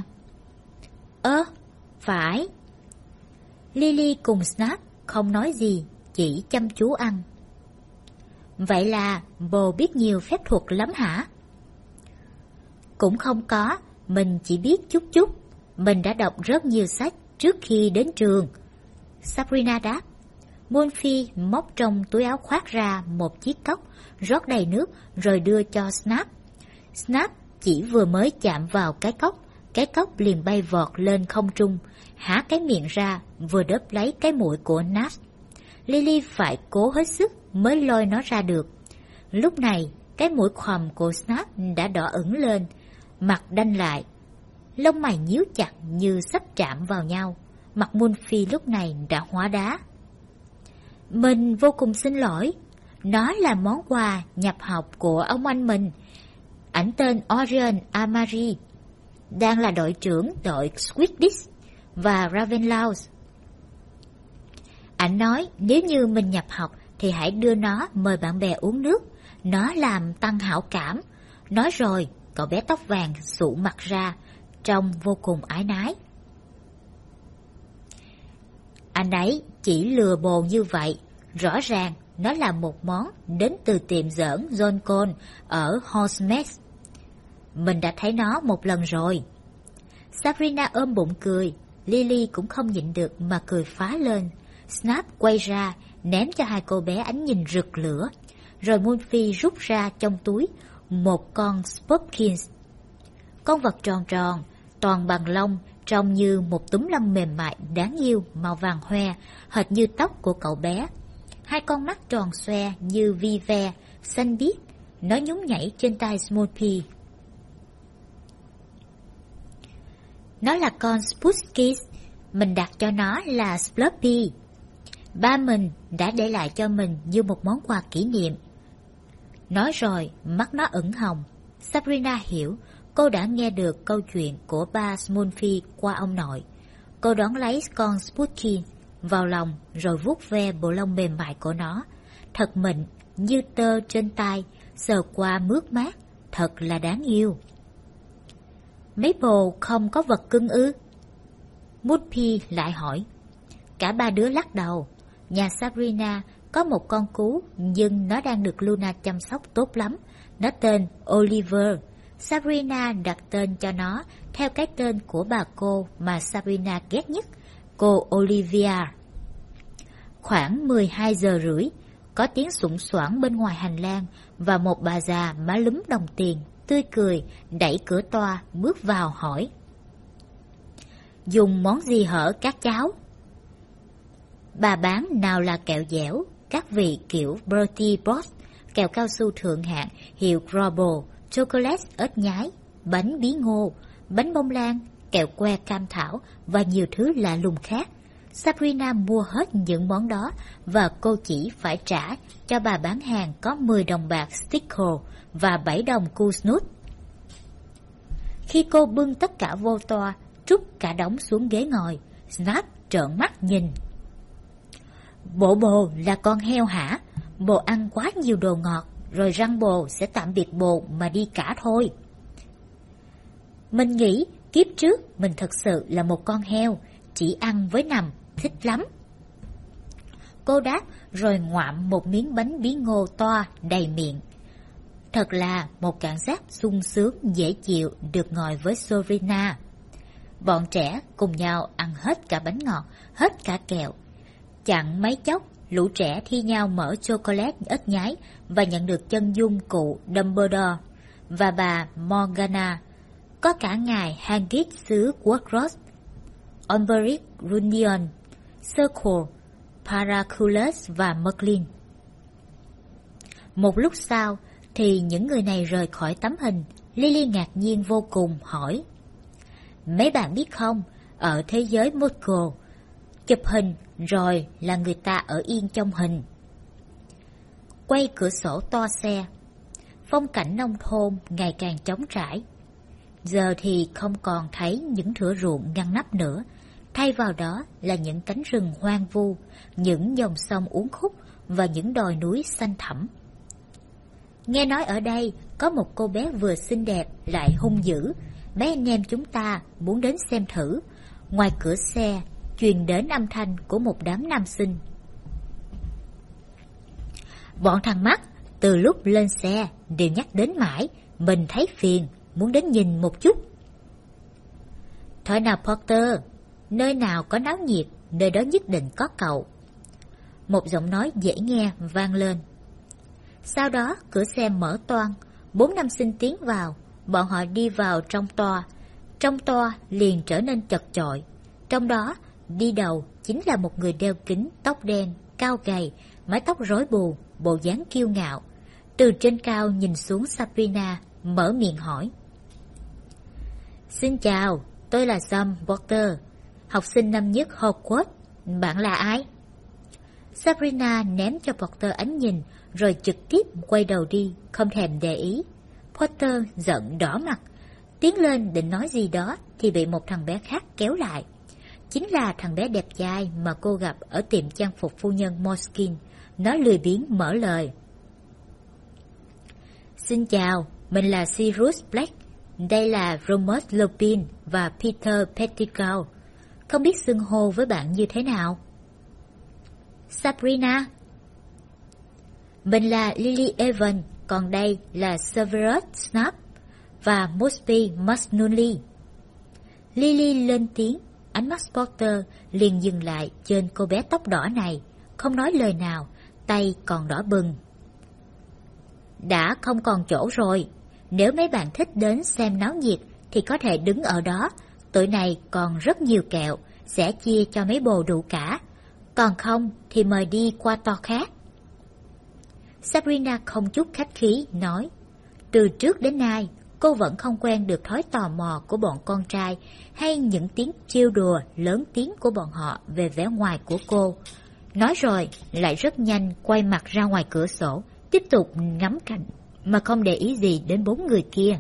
Phải. Lily cùng Snap không nói gì, chỉ chăm chú ăn. Vậy là bồ biết nhiều phép thuật lắm hả? Cũng không có, mình chỉ biết chút chút. Mình đã đọc rất nhiều sách trước khi đến trường. Sabrina đáp. Moonpie móc trong túi áo khoác ra một chiếc cốc, rót đầy nước rồi đưa cho Snap. Snap chỉ vừa mới chạm vào cái cốc liền bay vọt lên không trung, há cái miệng ra, vừa đớp lấy cái mũi của Nat. Lily phải cố hết sức mới lôi nó ra được. Lúc này, cái mũi khoằm của Snap đã đỏ ửng lên, mặt đanh lại, lông mày nhíu chặt như sắp chạm vào nhau. Mặt Moonpie lúc này đã hóa đá. Mình vô cùng xin lỗi. Nó là món quà nhập học của ông anh mình. Ảnh tên Orion Amari, đang là đội trưởng đội Quidditch và Ravenloft. Ảnh nói nếu như mình nhập học thì hãy đưa nó mời bạn bè uống nước. Nó làm tăng hảo cảm. Nói rồi, cậu bé tóc vàng sụ mặt ra, trông vô cùng ái nái. Anh ấy chỉ lừa bồ như vậy. Rõ ràng nó là một món đến từ tiệm giỡn John Cole ở Hogsmeade. Mình đã thấy nó một lần rồi. Sabrina ôm bụng cười. Lily cũng không nhịn được mà cười phá lên. Snap quay ra, ném cho hai cô bé ánh nhìn rực lửa. Rồi Moonpie rút ra trong túi một con Spookins. Con vật tròn tròn, toàn bằng lông, trông như một túm lông mềm mại đáng yêu màu vàng hoe, hệt như tóc của cậu bé. Hai con mắt tròn xoe như vi ve, xanh biếc, nó nhún nhảy trên tay Moonpie. Nó là con Spookins, mình đặt cho nó là Sploppy. Ba mình đã để lại cho mình như một món quà kỷ niệm. Nói rồi, mắt nó ửng hồng. Sabrina hiểu, cô đã nghe được câu chuyện của ba Moonpie qua ông nội. Cô đón lấy con Spooky vào lòng rồi vuốt ve bộ lông mềm mại của nó. Thật mịn, như tơ trên tay, sờ qua mướt mát, thật là đáng yêu. Mấy bồ không có vật cưng ư? Moonpie lại hỏi. Cả ba đứa lắc đầu. Nhà Sabrina có một con cú, nhưng nó đang được Luna chăm sóc tốt lắm. Nó tên Oliver. Sabrina đặt tên cho nó theo cái tên của bà cô mà Sabrina ghét nhất, cô Olivia. Khoảng 12 giờ rưỡi, có tiếng sủng soảng bên ngoài hành lang và một bà già má lúm đồng tiền, tươi cười, đẩy cửa toa, bước vào hỏi. Dùng món gì hở các cháu? Bà bán nào là kẹo dẻo, các vị kiểu Bertie Boss, kẹo cao su thượng hạng hiệu Grobel, chocolate ớt nhái, bánh bí ngô, bánh bông lan, kẹo que cam thảo và nhiều thứ lạ lùng khác. Sabrina mua hết những món đó và cô chỉ phải trả cho bà bán hàng có 10 đồng bạc sticker và 7 đồng Kusnut. Khi cô bưng tất cả vô toa, trút cả đống xuống ghế ngồi, Snap trợn mắt nhìn. Bộ là con heo hả? Bồ ăn quá nhiều đồ ngọt, rồi răng bồ sẽ tạm biệt bồ mà đi cả thôi. Mình nghĩ kiếp trước mình thật sự là một con heo, chỉ ăn với nằm, thích lắm. Cô đáp rồi ngoạm một miếng bánh bí ngô toa đầy miệng. Thật là một cảm giác sung sướng dễ chịu được ngồi với Sabrina. Bọn trẻ cùng nhau ăn hết cả bánh ngọt, hết cả kẹo. Chẳng mấy chốc, lũ trẻ thi nhau mở chocolate ớt nhái và nhận được chân dung cụ Dumbledore và bà Morgana. Có cả ngài Hagrid xứ Wordrost, Umbridge Rundion, Circle, Paraculus và Merlin. Một lúc sau thì những người này rời khỏi tấm hình. Lily ngạc nhiên vô cùng hỏi: Mấy bạn biết không, ở thế giới Muggle, chụp hình rồi là người ta ở yên trong hình. Quay cửa sổ toa xe. Phong cảnh nông thôn ngày càng trống trải. Giờ thì không còn thấy những thửa ruộng ngăn nắp nữa, thay vào đó là những cánh rừng hoang vu, những dòng sông uốn khúc và những đồi núi xanh thẳm. Nghe nói ở đây có một cô bé vừa xinh đẹp lại hung dữ, mấy anh em chúng ta muốn đến xem thử. Ngoài cửa xe truyền đến âm thanh của một đám nam sinh. Bọn thằng mắt từ lúc lên xe đều nhắc đến mãi, mình thấy phiền, muốn đến nhìn một chút. Thôi nào Potter, nơi nào có náo nhiệt, nơi đó nhất định có cậu. Một giọng nói dễ nghe vang lên. Sau đó cửa xe mở toang, 4 nam sinh tiến vào, bọn họ đi vào trong toa. Trong toa liền trở nên chật chội. Trong đó, đi đầu chính là một người đeo kính, tóc đen, cao gầy, mái tóc rối bù, bộ dáng kiêu ngạo. Từ trên cao nhìn xuống Sabrina, mở miệng hỏi. Xin chào, tôi là Sam Potter, học sinh năm nhất Hogwarts. Bạn là ai? Sabrina ném cho Potter ánh nhìn, rồi trực tiếp quay đầu đi, không thèm để ý. Potter giận đỏ mặt, tiến lên định nói gì đó thì bị một thằng bé khác kéo lại. Chính là thằng bé đẹp trai mà cô gặp ở tiệm trang phục phu nhân Moskin. Nó lười biếng mở lời. Xin chào, mình là Sirius Black. Đây là Remus Lupin và Peter Pettigrew. Không biết xưng hô với bạn như thế nào? Sabrina. Mình là Lily Evans, còn đây là Severus Snape và Mosby McNulty. Lily lên tiếng, ánh mắt Potter liền dừng lại trên cô bé tóc đỏ này, không nói lời nào, tay còn đỏ bừng. Đã không còn chỗ rồi, nếu mấy bạn thích đến xem náo nhiệt thì có thể đứng ở đó, tụi này còn rất nhiều kẹo, sẽ chia cho mấy bồ đủ cả, còn không thì mời đi qua toa khác. Sabrina không chút khách khí nói, từ trước đến nay cô vẫn không quen được thói tò mò của bọn con trai hay những tiếng trêu đùa lớn tiếng của bọn họ về vẻ ngoài của cô. Nói rồi lại rất nhanh quay mặt ra ngoài cửa sổ, tiếp tục ngắm cảnh mà không để ý gì đến 4 người kia.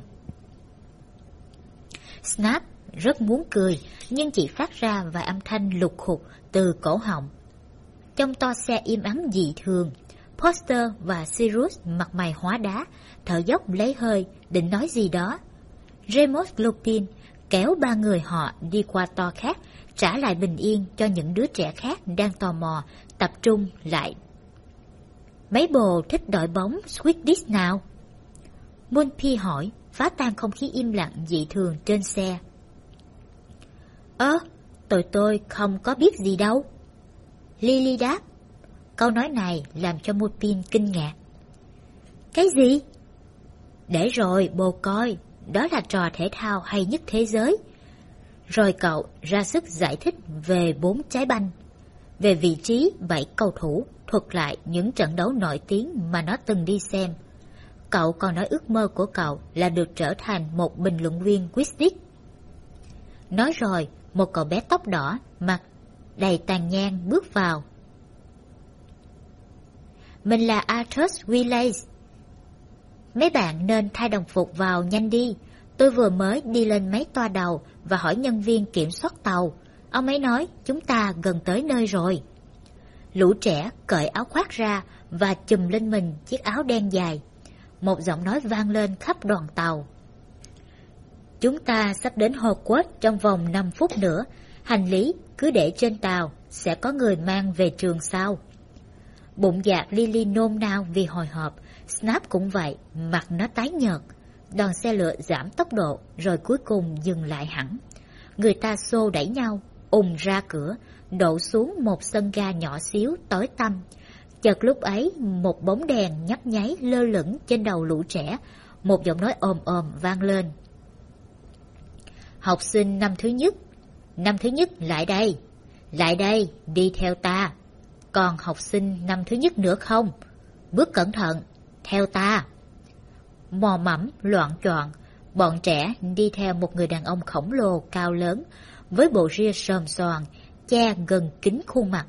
Snape rất muốn cười nhưng chỉ phát ra vài âm thanh lục khục từ cổ họng. Trong toa xe im ắng dị thường, Potter và Sirius mặt mày hóa đá, thở dốc lấy hơi, định nói gì đó. Remus Lupin kéo 3 người họ đi qua toa khác, trả lại bình yên cho những đứa trẻ khác đang tò mò, tập trung lại. Mấy bồ thích đội bóng Quidditch nào? Moonpi hỏi, phá tan không khí im lặng dị thường trên xe. Tôi không có biết gì đâu. Lily đáp. Câu nói này làm cho Moonpi kinh ngạc. Cái gì? Để rồi bồ coi, đó là trò thể thao hay nhất thế giới. Rồi cậu ra sức giải thích về 4 trái banh, về vị trí 7 cầu thủ, thuật lại những trận đấu nổi tiếng mà nó từng đi xem. Cậu còn nói ước mơ của cậu là được trở thành một bình luận viên Quidditch. Nói rồi, một cậu bé tóc đỏ, mặt đầy tàn nhang bước vào. Mình là Arthur Weasley. Mấy bạn nên thay đồng phục vào nhanh đi. Tôi vừa mới đi lên máy toa đầu và hỏi nhân viên kiểm soát tàu. Ông ấy nói chúng ta gần tới nơi rồi. Lũ trẻ cởi áo khoác ra và chùm lên mình chiếc áo đen dài. Một giọng nói vang lên khắp đoàn tàu. Chúng ta sắp đến Hogwarts trong vòng 5 phút nữa. Hành lý cứ để trên tàu, sẽ có người mang về trường sau. Bụng dạ Lily nôn nao vì hồi hộp. Snap cũng vậy, mặt nó tái nhợt. Đoàn xe lửa giảm tốc độ rồi cuối cùng dừng lại hẳn. Người ta xô đẩy nhau, ùn ra cửa, đổ xuống một sân ga nhỏ xíu tối tăm. Chợt lúc ấy, một bóng đèn nhấp nháy lơ lửng trên đầu lũ trẻ. Một giọng nói ồm ồm vang lên. Học sinh năm thứ nhất lại đây, đi theo ta. Còn học sinh năm thứ nhất nữa không? Bước cẩn thận, theo ta. Mò mẫm loạn choạng, bọn trẻ đi theo một người đàn ông khổng lồ cao lớn với bộ ria xòm xoàm che gần kín khuôn mặt.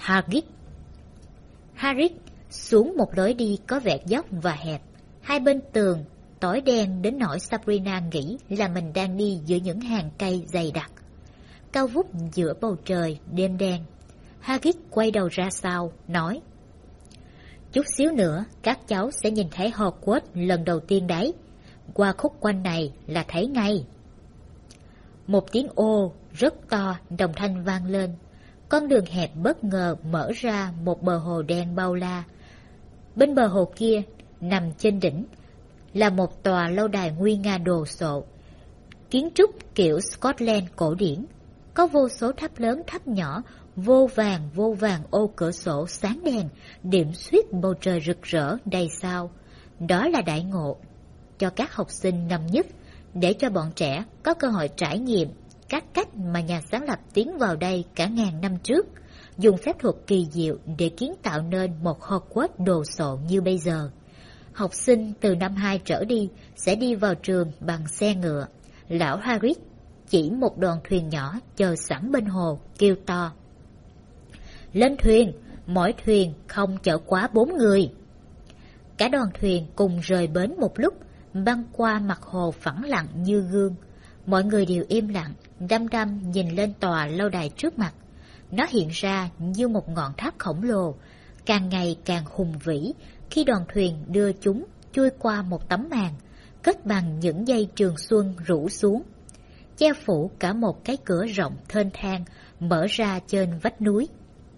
Hagrid xuống một lối đi có vẻ dốc và hẹp. Hai bên tường tối đen đến nỗi Sabrina nghĩ là mình đang đi giữa những hàng cây dày đặc, cao vút giữa bầu trời đêm đen. Hagrid quay đầu ra sau, nói: Chút xíu nữa các cháu sẽ nhìn thấy Hogwarts lần đầu tiên đấy. Qua khúc quanh này là thấy ngay. Một tiếng ô rất to đồng thanh vang lên. Con đường hẹp bất ngờ mở ra một bờ hồ đen bao la. Bên bờ hồ kia, nằm trên đỉnh, là một tòa lâu đài nguy nga đồ sộ. Kiến trúc kiểu Scotland cổ điển. Có vô số tháp lớn tháp nhỏ, vô vàng ô cửa sổ sáng đèn, điểm xuyết bầu trời rực rỡ đầy sao. Đó là đại ngộ cho các học sinh năm nhất, để cho bọn trẻ có cơ hội trải nghiệm các cách mà nhà sáng lập tiến vào đây cả ngàn năm trước, dùng phép thuật kỳ diệu để kiến tạo nên một Hogwarts đồ sộ như bây giờ. Học sinh từ năm 2 trở đi sẽ đi vào trường bằng xe ngựa. Lão Hagrid chỉ một đoàn thuyền nhỏ chờ sẵn bên hồ, kêu to: Lên thuyền, mỗi thuyền không chở quá 4 người. Cả đoàn thuyền cùng rời bến một lúc, băng qua mặt hồ phẳng lặng như gương. Mọi người đều im lặng, đăm đăm nhìn lên tòa lâu đài trước mặt. Nó hiện ra như một ngọn tháp khổng lồ, càng ngày càng hùng vĩ khi đoàn thuyền đưa chúng chui qua một tấm màn, kết bằng những dây trường xuân rủ xuống, che phủ cả một cái cửa rộng thênh thang mở ra trên vách núi.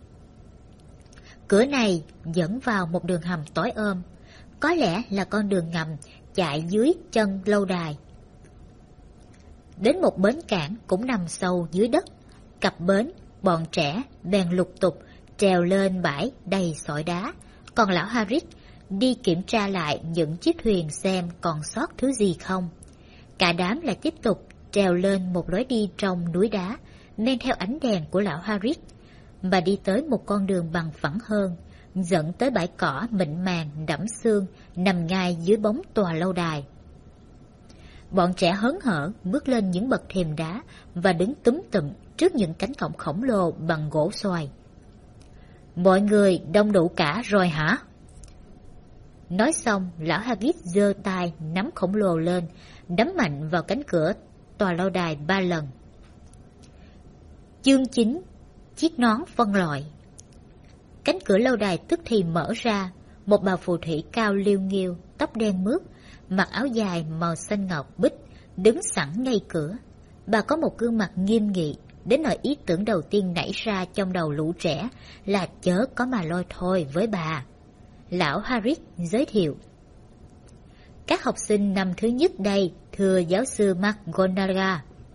Cửa này dẫn vào một đường hầm tối om, có lẽ là con đường ngầm chạy dưới chân lâu đài. Đến một bến cảng cũng nằm sâu dưới đất. Cập bến, bọn trẻ bèn lục tục trèo lên bãi đầy sỏi đá, còn lão Hagrid đi kiểm tra lại những chiếc thuyền xem còn sót thứ gì không. Cả đám lại tiếp tục trèo lên một lối đi trong núi đá, men theo ánh đèn của lão Hagrid, và đi tới một con đường bằng phẳng hơn, dẫn tới bãi cỏ mịn màng đẫm sương nằm ngay dưới bóng tòa lâu đài. Bọn trẻ hớn hở bước lên những bậc thềm đá và đứng túm tụm trước những cánh cổng khổng lồ bằng gỗ xoài. Mọi người đông đủ cả rồi hả? Nói xong, lão Hagrid giơ tay nắm khổng lồ lên, đấm mạnh vào cánh cửa tòa lâu đài 3 lần. Chương 9: Chiếc nón phân loại. Cánh cửa lâu đài tức thì mở ra. Một bà phù thủy cao liêu nghiêu, tóc đen mướt, mặc áo dài màu xanh ngọc bích, đứng sẵn ngay cửa. Bà có một gương mặt nghiêm nghị, đến nỗi ý tưởng đầu tiên nảy ra trong đầu lũ trẻ là chớ có mà lôi thôi với bà. Lão Hagrid giới thiệu: Các học sinh năm thứ nhất đây, thưa giáo sư McGonagall.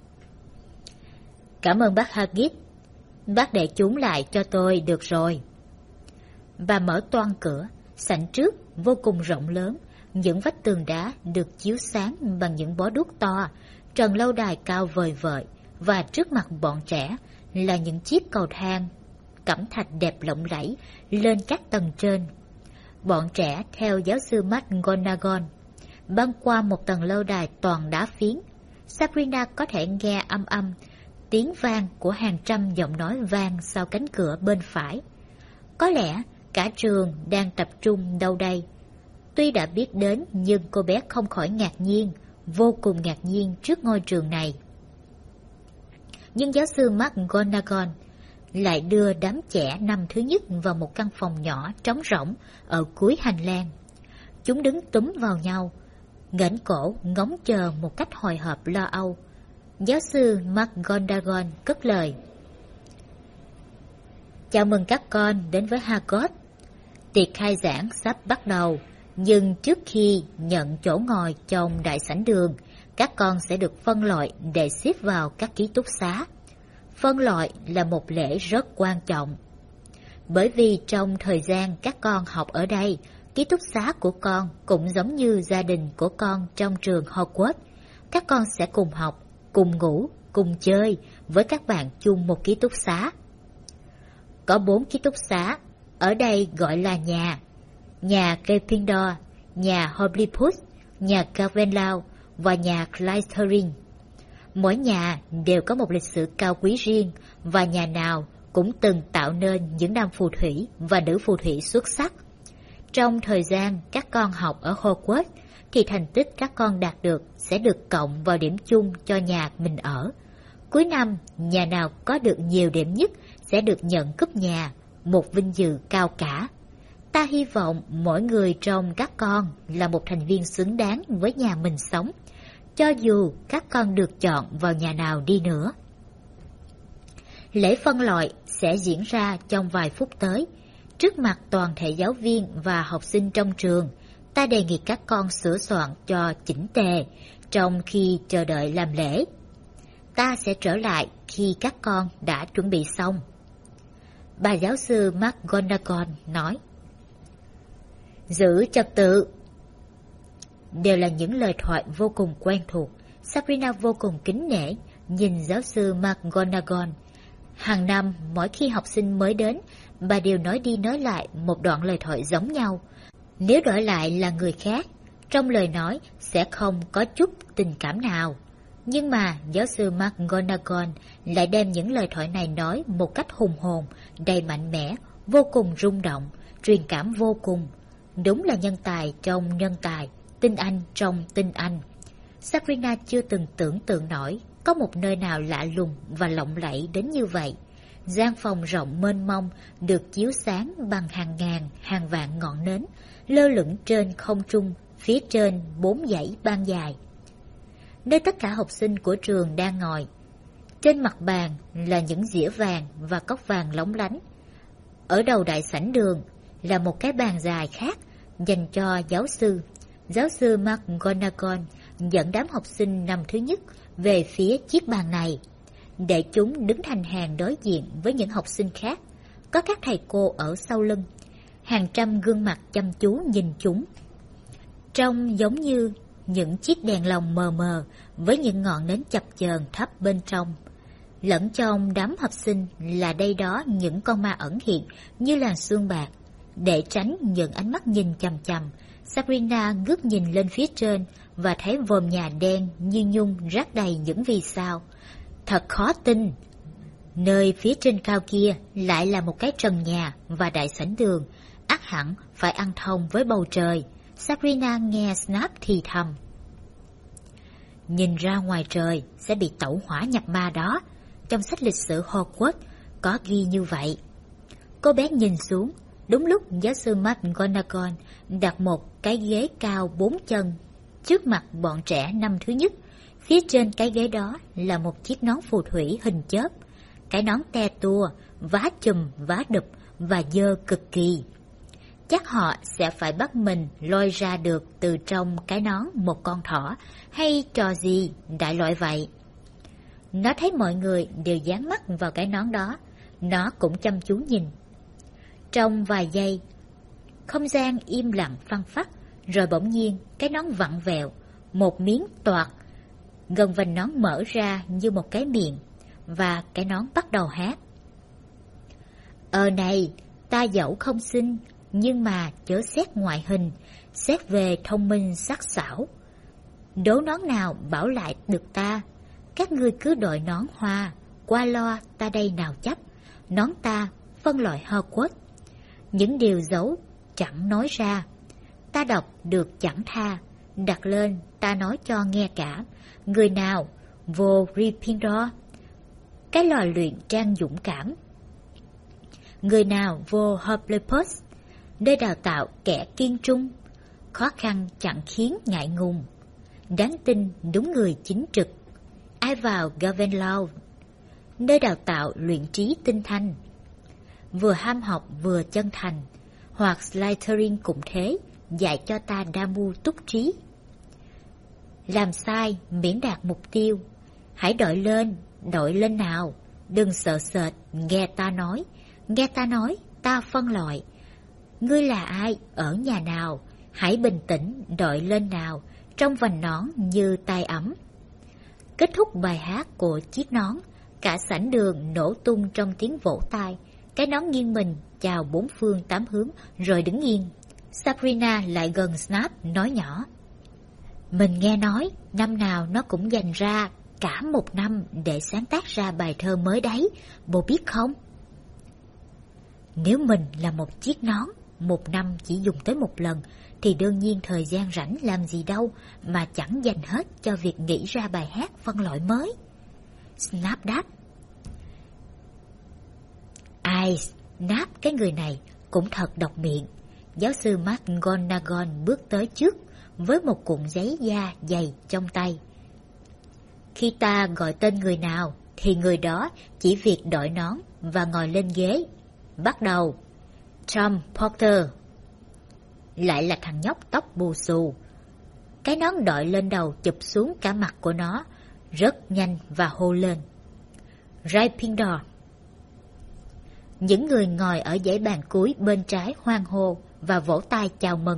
Cảm ơn bác Hagrid. Bác để chúng lại cho tôi được rồi. Bà mở toang cửa. Sảnh trước vô cùng rộng lớn, những vách tường đá được chiếu sáng bằng những bó đuốc to, trần lâu đài cao vời vợi, và trước mặt bọn trẻ là những chiếc cầu thang cẩm thạch đẹp lộng lẫy lên các tầng trên. Bọn trẻ theo giáo sư McGonagall băng qua một tầng lâu đài toàn đá phiến. Sabrina có thể nghe âm âm tiếng vang của hàng trăm giọng nói vang sau cánh cửa bên phải. Có lẽ cả trường đang tập trung đâu đây. Tuy đã biết đến nhưng cô bé không khỏi ngạc nhiên, vô cùng ngạc nhiên trước ngôi trường này. Nhưng giáo sư McGonagall lại đưa đám trẻ năm thứ nhất vào một căn phòng nhỏ trống rỗng ở cuối hành lang. Chúng đứng túm vào nhau, nghển cổ ngóng chờ một cách hồi hộp lo âu. Giáo sư McGonagall cất lời: "Chào mừng các con đến với Hogwarts. Tiệc khai giảng sắp bắt đầu, nhưng trước khi nhận chỗ ngồi trong đại sảnh đường, các con sẽ được phân loại để xếp vào các ký túc xá. Phân loại là một lễ rất quan trọng. Bởi vì trong thời gian các con học ở đây, ký túc xá của con cũng giống như gia đình của con trong trường Hogwarts. Các con sẽ cùng học, cùng ngủ, cùng chơi với các bạn chung một ký túc xá. Có 4 ký túc xá, ở đây gọi là nhà Gryffindor, nhà Hufflepuff, nhà Ravenclaw và nhà Slytherin. Mỗi nhà đều có một lịch sử cao quý riêng và nhà nào cũng từng tạo nên những nam phù thủy và nữ phù thủy xuất sắc. Trong thời gian các con học ở Hogwarts thì thành tích các con đạt được sẽ được cộng vào điểm chung cho nhà mình ở. Cuối năm, nhà nào có được nhiều điểm nhất sẽ được nhận cúp nhà, một vinh dự cao cả. Ta hy vọng mỗi người trong các con là một thành viên xứng đáng với nhà mình sống, cho dù các con được chọn vào nhà nào đi nữa." Lễ phân loại sẽ diễn ra trong vài phút tới. Trước mặt toàn thể giáo viên và học sinh trong trường, ta đề nghị các con sửa soạn cho chỉnh tề trong khi chờ đợi làm lễ. Ta sẽ trở lại khi các con đã chuẩn bị xong. Bà giáo sư McGonagall nói. "Giữ trật tự." Đều là những lời thoại vô cùng quen thuộc. Sabrina vô cùng kính nể nhìn giáo sư McGonagall. Hàng năm, mỗi khi học sinh mới đến, bà đều nói đi nói lại một đoạn lời thoại giống nhau. Nếu đổi lại là người khác, trong lời nói sẽ không có chút tình cảm nào. Nhưng mà giáo sư McGonagall lại đem những lời thoại này nói một cách hùng hồn, đầy mạnh mẽ, vô cùng rung động, truyền cảm vô cùng. Đúng là nhân tài trong nhân tài, tinh anh trong tinh anh. Sabrina chưa từng tưởng tượng nổi có một nơi nào lạ lùng và lộng lẫy đến như vậy. Gian phòng rộng mênh mông được chiếu sáng bằng hàng ngàn, hàng vạn ngọn nến, lơ lửng trên không trung, phía trên 4 dãy ban dài. Nơi tất cả học sinh của trường đang ngồi. Trên mặt bàn là những dĩa vàng và cốc vàng lóng lánh. Ở đầu đại sảnh đường là một cái bàn dài khác dành cho giáo sư. Giáo sư McGonagall dẫn đám học sinh năm thứ nhất về phía chiếc bàn này, để chúng đứng thành hàng đối diện với những học sinh khác. Có các thầy cô ở sau lưng, hàng trăm gương mặt chăm chú nhìn chúng. Trông giống như những chiếc đèn lồng mờ mờ với những ngọn nến chập chờn thấp bên trong. Lẫn trong đám học sinh là đây đó những con ma ẩn hiện như làn sương bạc. Để tránh những ánh mắt nhìn chằm chằm, Sabrina ngước nhìn lên phía trên và thấy vòm nhà đen như nhung rác đầy những vì sao. Thật khó tin, nơi phía trên cao kia lại là một cái trần nhà và đại sảnh đường, ắt hẳn phải ăn thông với bầu trời. Sabrina nghe Snape thì thầm. Nhìn ra ngoài trời sẽ bị tẩu hỏa nhập ma đó. Trong sách lịch sử Hogwarts có ghi như vậy. Cô bé nhìn xuống. Đúng lúc giáo sư McGonagall đặt một cái ghế cao 4 chân trước mặt bọn trẻ năm thứ nhất. Phía trên cái ghế đó là một chiếc nón phù thủy hình chớp. Cái nón te tua, vá chùm, vá đụp và dơ cực kỳ. Chắc họ sẽ phải bắt mình lôi ra được từ trong cái nón một con thỏ hay trò gì đại loại vậy. Nó thấy mọi người đều dán mắt vào cái nón đó. Nó cũng chăm chú nhìn. Trong vài giây, không gian im lặng phăng phắc, rồi bỗng nhiên cái nón vặn vẹo, một miếng toạc, gần vành nón mở ra như một cái miệng. và cái nón bắt đầu hát. Này, ta dẫu không xinh, nhưng mà chớ xét ngoại hình, xét về thông minh sắc sảo. Đố nón nào bảo lại được ta, các ngươi cứ đội nón hoa, qua lo ta đây nào chấp, nón ta phân loại Hogwarts. Những điều giấu chẳng nói ra, ta đọc được chẳng tha, đặt lên ta nói cho nghe cả. Người nào vô Gryffindor, cái lò luyện trang dũng cảm. Người nào vô Hufflepuff, nơi đào tạo kẻ kiên trung, khó khăn chẳng khiến ngại ngùng, đáng tin đúng người chính trực. Ai vào Ravenclaw, nơi đào tạo luyện trí tinh thanh, vừa ham học vừa chân thành, hoặc Slytherin cũng thế, dạy cho ta đa mưu túc trí. Làm sai miễn đạt mục tiêu, hãy đội lên nào, đừng sợ sệt, nghe ta nói, ta phân loại. Ngươi là ai, ở nhà nào, hãy bình tĩnh, đội lên nào, trong vành nón như tay ấm. Kết thúc bài hát của chiếc nón, cả sảnh đường nổ tung trong tiếng vỗ tay. Cái nón nghiêng mình, chào bốn phương tám hướng, rồi đứng yên. Sabrina lại gần Snape, nói nhỏ. Mình nghe nói, năm nào nó cũng dành ra cả một năm để sáng tác ra bài thơ mới đấy, bố biết không? Nếu mình là một chiếc nón, một năm chỉ dùng tới một lần, thì đương nhiên thời gian rảnh làm gì đâu mà chẳng dành hết cho việc nghĩ ra bài hát phân loại mới. Snape đáp. Ai, Snape cái người này cũng thật độc miệng. Giáo sư McGonagall bước tới trước với một cuộn giấy da dày trong tay. Khi ta gọi tên người nào thì người đó chỉ việc đội nón và ngồi lên ghế. Bắt đầu. Tom Potter. Lại là thằng nhóc tóc bù xù. Cái nón đội lên đầu chụp xuống cả mặt của nó, rất nhanh và hô lên. Gryffindor. Những người ngồi ở dãy bàn cuối bên trái hoan hô và vỗ tay chào mừng.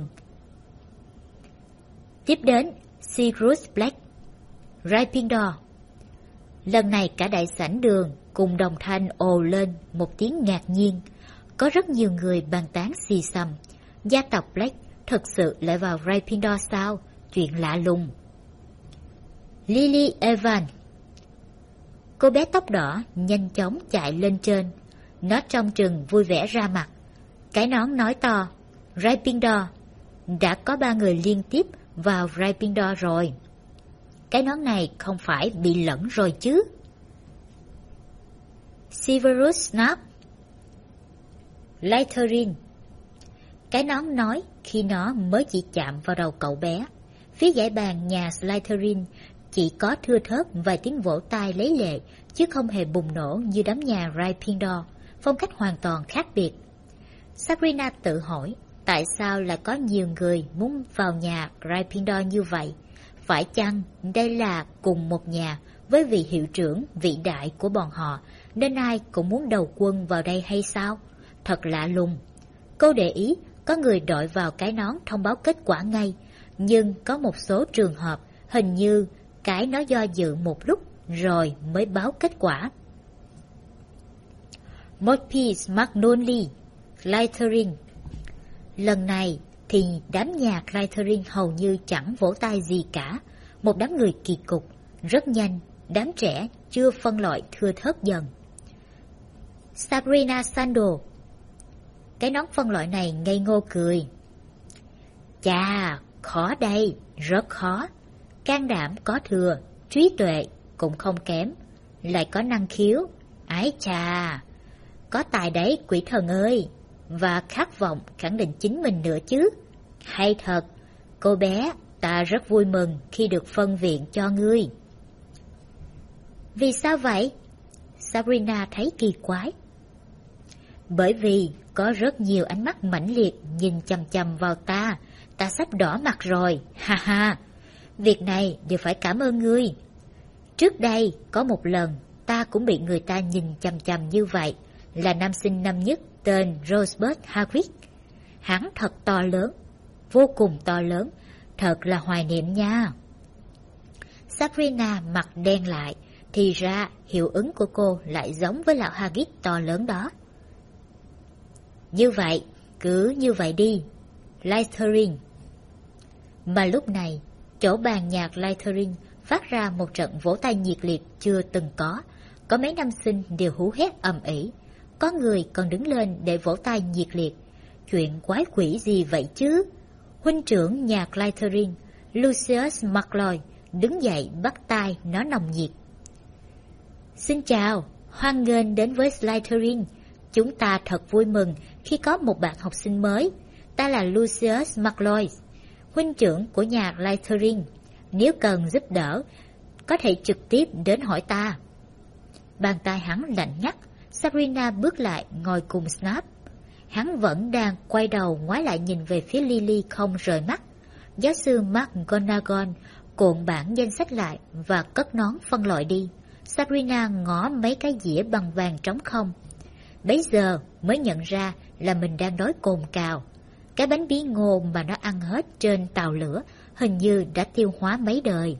Tiếp đến, Sirius Black. Gryffindor. Lần này cả đại sảnh đường cùng đồng thanh ồ lên một tiếng ngạc nhiên. Có rất nhiều người bàn tán xì xầm. Gia tộc Black thực sự lại vào Gryffindor sao? Chuyện lạ lùng. Lily Evans. Cô bé tóc đỏ nhanh chóng chạy lên trên. Nó trông chừng vui vẻ ra mặt. Cái nón nói to. Gryffindor. Đã có 3 người liên tiếp vào Gryffindor rồi. Cái nón này không phải bị lẫn rồi chứ? Severus Snape. Slytherin. Cái nón nói khi nó mới chỉ chạm vào đầu cậu bé. Phía dãy bàn nhà Slytherin chỉ có thưa thớt vài tiếng vỗ tay lấy lệ, chứ không hề bùng nổ như đám nhà Gryffindor, phong cách hoàn toàn khác biệt. Sabrina tự hỏi tại sao lại có nhiều người muốn vào nhà Gryffindor như vậy. Phải chăng đây là cùng một nhà với vị hiệu trưởng vĩ đại của bọn họ, nên ai cũng muốn đầu quân vào đây hay sao? Thật lạ lùng. Cô để ý có người đội vào cái nón thông báo kết quả ngay, nhưng có một số trường hợp hình như cái nó do dự một lúc rồi mới báo kết quả. Morpheus McGonagall, Slytherin. Lần này thì đám nhà Slytherin hầu như chẳng vỗ tay gì cả. Một đám người kỳ cục. Rất nhanh, đám trẻ chưa phân loại thưa thớt dần. Sabrina Sandal. Cái nón phân loại này ngây ngô cười. Chà, khó đây, rất khó. Can đảm có thừa, trí tuệ cũng không kém, lại có năng khiếu. Ái chà, có tài đấy quỷ thần ơi. Và khát vọng khẳng định chính mình nữa chứ. Hay thật, cô bé, ta rất vui mừng khi được phân viện cho ngươi. Vì sao vậy? Sabrina thấy kỳ quái. Bởi vì có rất nhiều ánh mắt mãnh liệt nhìn chằm chằm vào ta. Ta sắp đỏ mặt rồi, ha ha. Việc này đều phải cảm ơn ngươi. Trước đây có một lần ta cũng bị người ta nhìn chằm chằm như vậy, là nam sinh năm nhất tên Rosebud Hagrid. Hắn thật to lớn, vô cùng to lớn, thật là hoài niệm nha. Sabrina mặt đen lại, Thì ra hiệu ứng của cô lại giống với lão Hagrid to lớn đó. Như vậy, cứ như vậy đi, Slytherin. Mà lúc này, chỗ bàn nhạc Slytherin phát ra một trận vỗ tay nhiệt liệt chưa từng có mấy nam sinh đều hú hét ầm ĩ, có người còn đứng lên để vỗ tay nhiệt liệt. Chuyện quái quỷ gì vậy chứ? Huynh trưởng nhà Slytherin, Lucius Malfoy, đứng dậy bắt tay nó nồng nhiệt. Xin chào, hoan nghênh đến với Slytherin. Chúng ta thật vui mừng khi có một bạn học sinh mới. Ta là Lucius Malfoy, huynh trưởng của nhà Slytherin. Nếu cần giúp đỡ, có thể trực tiếp đến hỏi ta. Bàn tay hắn lạnh nhắc, Sabrina bước lại ngồi cùng Snape. Hắn vẫn đang quay đầu ngoái lại nhìn về phía Lily không rời mắt. Giáo sư McGonagall cuộn bản danh sách lại và cất nón phân loại đi. Sabrina ngó mấy cái dĩa bằng vàng trống không. Bấy giờ mới nhận ra là mình đang đói cồn cào. Cái bánh bí ngô mà nó ăn hết trên tàu lửa hình như đã tiêu hóa mấy đời.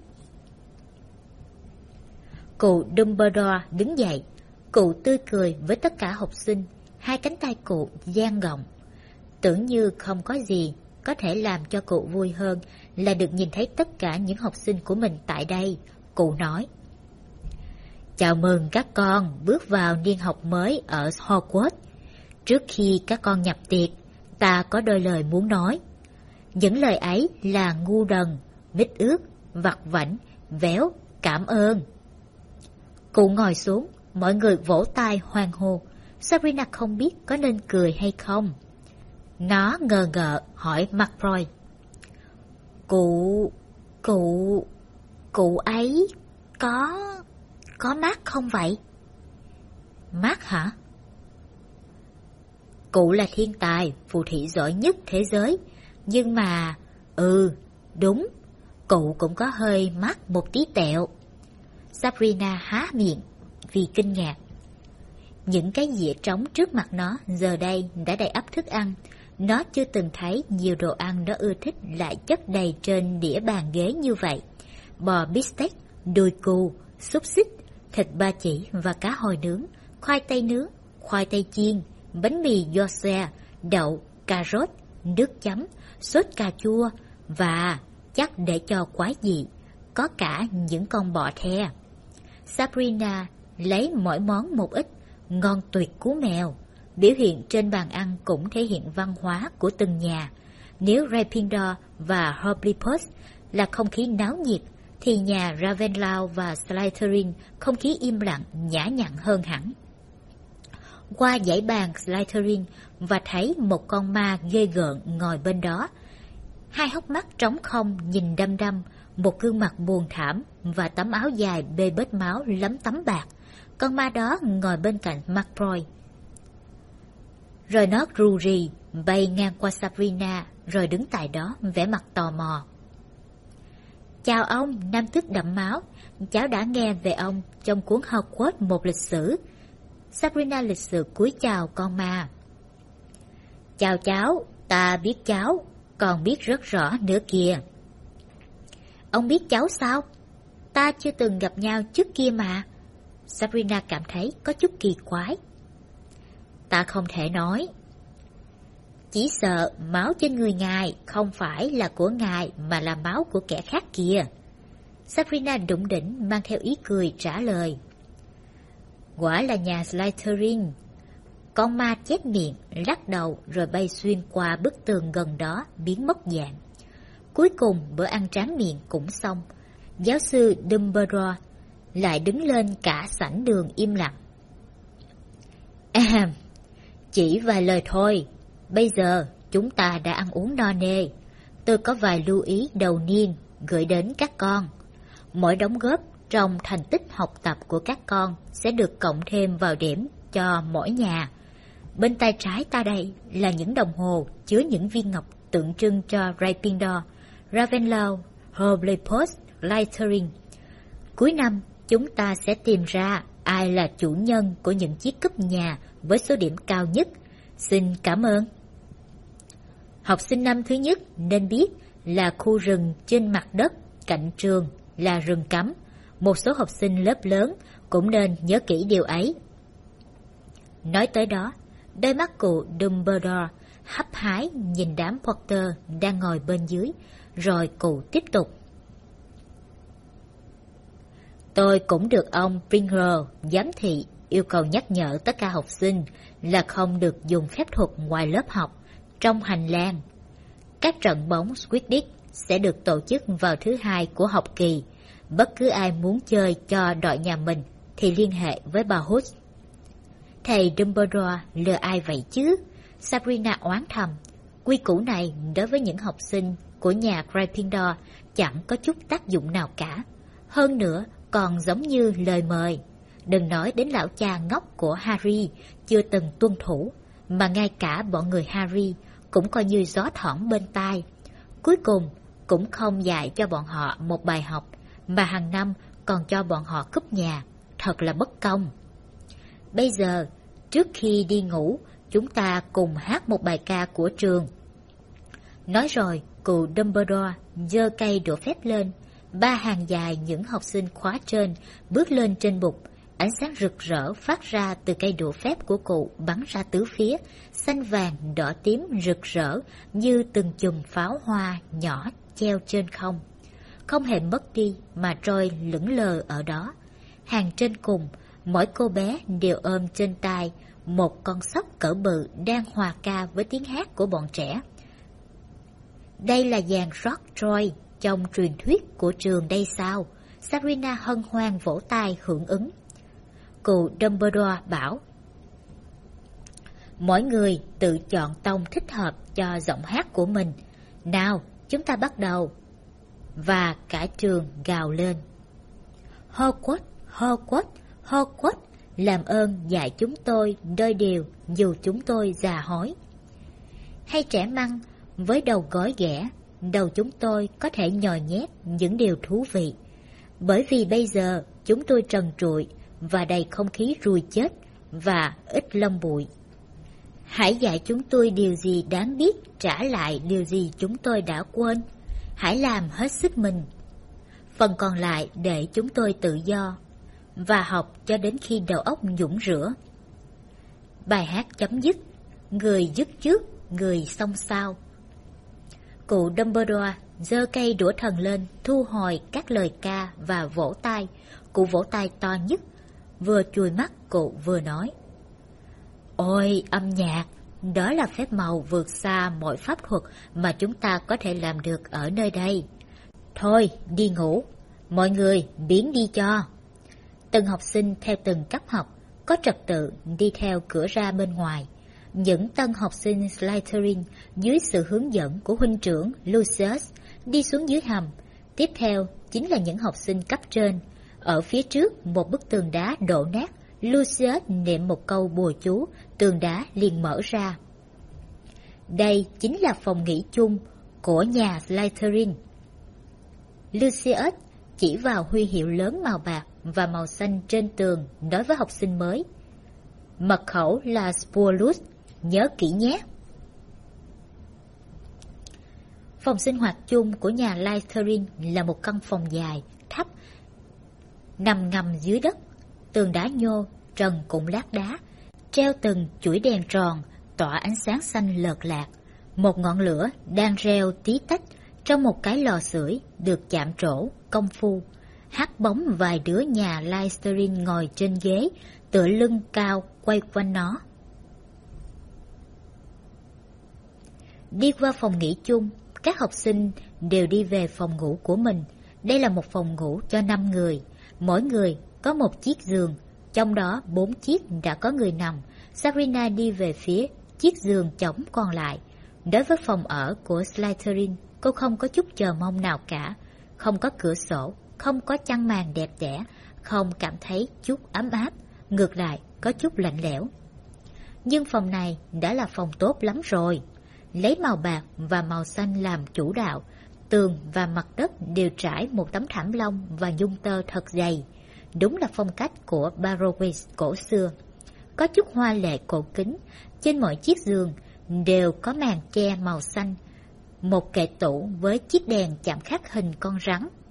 Cụ Dumbledore đứng dậy. Cụ tươi cười với tất cả học sinh. Hai cánh tay cụ dang rộng. Tưởng như không có gì có thể làm cho cụ vui hơn là được nhìn thấy tất cả những học sinh của mình tại đây. Cụ nói: Chào mừng các con bước vào niên học mới ở Hogwarts. Trước khi các con nhập tiệc, ta có đôi lời muốn nói. Những lời ấy là ngu đần, mít ướt, vặt vãnh, véo, cảm ơn. Cụ ngồi xuống, mọi người vỗ tay hoan hô. Sabrina không biết có nên cười hay không. Nó ngờ ngợ hỏi Malfoy: Cụ ấy có mắt không vậy? Mắt hả? Cụ là thiên tài, phù thủy giỏi nhất thế giới. Nhưng mà, đúng, cụ cũng có hơi mắt một tí tẹo. Sabrina há miệng vì kinh ngạc. Những cái dĩa trống trước mặt nó giờ đây đã đầy ắp thức ăn. Nó chưa từng thấy nhiều đồ ăn nó ưa thích lại chất đầy trên đĩa bàn ghế như vậy. Bò bít tết, đùi cừu, xúc xích, thịt ba chỉ và cá hồi nướng, khoai tây nướng, khoai tây chiên, bánh mì Yorkshire, đậu, cà rốt, nước chấm, sốt cà chua và, chắc để cho quái dị, có cả những con bọ the. Sabrina lấy mỗi món một ít, ngon tuyệt cú mèo. Biểu hiện trên bàn ăn cũng thể hiện văn hóa của từng nhà. Nếu Gryffindor và Hufflepuff là không khí náo nhiệt, thì nhà Ravenclaw và Slytherin không khí im lặng, nhã nhặn hơn hẳn. Qua dãy bàn Slytherin và thấy một con ma ghê gợn ngồi bên đó. Hai hốc mắt trống không nhìn đăm đăm, một gương mặt buồn thảm và tấm áo dài bê bết máu lấm tấm bạc. Con ma đó ngồi bên cạnh Malfoy. Rồi nó rù rì bay ngang qua Sabrina rồi đứng tại đó vẻ mặt tò mò. Chào ông, nam tước đậm máu. Cháu đã nghe về ông trong cuốn Hogwarts một lịch sử. Sabrina lịch sự cúi chào con ma. Chào cháu, ta biết cháu, còn biết rất rõ nữa kìa. Ông biết cháu sao? Ta chưa từng gặp nhau trước kia mà. Sabrina cảm thấy có chút kỳ quái. Ta không thể nói. Chỉ sợ máu trên người ngài không phải là của ngài mà là máu của kẻ khác kìa. Sabrina đủng đỉnh mang theo ý cười trả lời. Quả là nhà Slytherin. Con ma chép miệng, lắc đầu rồi bay xuyên qua bức tường gần đó, biến mất dạng. Cuối cùng bữa ăn tráng miệng cũng xong. Giáo sư Dumbledore lại đứng lên cả sảnh đường im lặng. Chỉ vài lời thôi. Bây giờ chúng ta đã ăn uống no nê. Tôi có vài lưu ý đầu niên gửi đến các con. Mỗi đóng góp trong thành tích học tập của các con sẽ được cộng thêm vào điểm cho mỗi nhà. Bên tay trái ta đây là những đồng hồ chứa những viên ngọc tượng trưng cho Gryffindor, Ravenclaw, Hufflepuff, Slytherin. Cuối năm chúng ta sẽ tìm ra ai là chủ nhân của những chiếc cúp nhà với số điểm cao nhất. Xin cảm ơn. Học sinh năm thứ nhất nên biết là khu rừng trên mặt đất cạnh trường là rừng cấm. Một số học sinh lớp lớn cũng nên nhớ kỹ điều ấy. Nói tới đó, đôi mắt cụ Dumbledore hấp hái nhìn đám Potter đang ngồi bên dưới, rồi cụ tiếp tục. Tôi cũng được ông Pringle, giám thị, yêu cầu nhắc nhở tất cả học sinh là không được dùng phép thuật ngoài lớp học, trong hành lang. Các trận bóng Quidditch sẽ được tổ chức vào thứ hai của học kỳ. Bất cứ ai muốn chơi cho đội nhà mình thì liên hệ với bà Hooch. Thầy Dumbledore lừa ai vậy chứ? Sabrina oán thầm. Quy củ này đối với những học sinh của nhà Gryffindor chẳng có chút tác dụng nào cả. Hơn nữa còn giống như lời mời. Đừng nói đến lão cha ngốc của Harry chưa từng tuân thủ, mà ngay cả bọn người Harry cũng coi như gió thoảng bên tai. Cuối cùng cũng không dạy cho bọn họ một bài học, mà hàng năm còn cho bọn họ cúp nhà. Thật là bất công. Bây giờ, trước khi đi ngủ, chúng ta cùng hát một bài ca của trường. Nói rồi, cụ Dumbledore giơ cây đũa phép lên. 3 hàng dài những học sinh khóa trên bước lên trên bục. Ánh sáng rực rỡ phát ra từ cây đũa phép của cụ bắn ra tứ phía, xanh vàng, đỏ tím rực rỡ như từng chùm pháo hoa nhỏ treo trên không. Không hề mất đi mà trôi lững lờ ở đó. Hàng trên cùng, mỗi cô bé đều ôm trên tay một con sóc cỡ bự đang hòa ca với tiếng hát của bọn trẻ. Đây là dàn rock Troy trong truyền thuyết của trường đây sao? Sabrina hân hoan vỗ tay hưởng ứng. Cụ Dumbledore bảo, mỗi người tự chọn tông thích hợp cho giọng hát của mình. Nào, chúng ta bắt đầu. Và cả trường gào lên. Hogwarts, Hogwarts, Hogwarts, làm ơn dạy chúng tôi đôi điều dù chúng tôi già hói. Hay trẻ măng với đầu gói ghẻ, đầu chúng tôi có thể nhồi nhét những điều thú vị. Bởi vì bây giờ chúng tôi trần trụi và đầy không khí ruồi chết và ít lông bụi. Hãy dạy chúng tôi điều gì đáng biết, trả lại điều gì chúng tôi đã quên. Hãy làm hết sức mình. Phần còn lại để chúng tôi tự do và học cho đến khi đầu óc nhũng rửa. Bài hát chấm dứt, người dứt trước, người xong sau. Cụ Dumbledore giơ cây đũa thần lên, thu hồi các lời ca và vỗ tay. Cụ vỗ tay to nhất, vừa chùi mắt cụ vừa nói. Ôi, âm nhạc, đó là phép màu vượt xa mọi pháp thuật mà chúng ta có thể làm được ở nơi đây. Thôi, đi ngủ. Mọi người biến đi cho. Từng học sinh theo từng cấp học, có trật tự đi theo cửa ra bên ngoài. Những tân học sinh Slytherin dưới sự hướng dẫn của huynh trưởng Lucius đi xuống dưới hầm. Tiếp theo chính là những học sinh cấp trên. Ở phía trước một bức tường đá đổ nát, Lucius niệm một câu bùa chú, tường đá liền mở ra. Đây chính là phòng nghỉ chung của nhà Slytherin. Lucius chỉ vào huy hiệu lớn màu bạc và màu xanh trên tường, nói với học sinh mới. Mật khẩu là Spurlus, nhớ kỹ nhé. Phòng sinh hoạt chung của nhà Slytherin là một căn phòng dài, thấp, nằm ngầm dưới đất, tường đá nhô, trần cũng lát đá, treo từng chuỗi đèn tròn, tỏa ánh sáng xanh lợt lạc. Một ngọn lửa đang reo tí tách trong một cái lò sưởi được chạm trổ, công phu. Hát bóng vài đứa nhà Slytherin ngồi trên ghế, tựa lưng cao quay quanh nó. Đi qua phòng nghỉ chung, các học sinh đều đi về phòng ngủ của mình. Đây là một phòng ngủ cho 5 người, mỗi người có một chiếc giường, trong đó 4 chiếc đã có người nằm. Sabrina đi về phía chiếc giường trống còn lại. Đối với phòng ở của Slytherin, cô không có chút chờ mong nào cả. Không có cửa sổ, không có chăn màn đẹp đẽ, không cảm thấy chút ấm áp, ngược lại có chút lạnh lẽo. Nhưng phòng này đã là phòng tốt lắm rồi. Lấy màu bạc và màu xanh làm chủ đạo, tường và mặt đất đều trải một tấm thảm lông và nhung tơ thật dày. Đúng là phong cách của Barrows cổ xưa. Có chút hoa lệ cổ kính, trên mỗi chiếc giường đều có màn che màu xanh. Một kệ tủ với chiếc đèn chạm khắc hình con rắn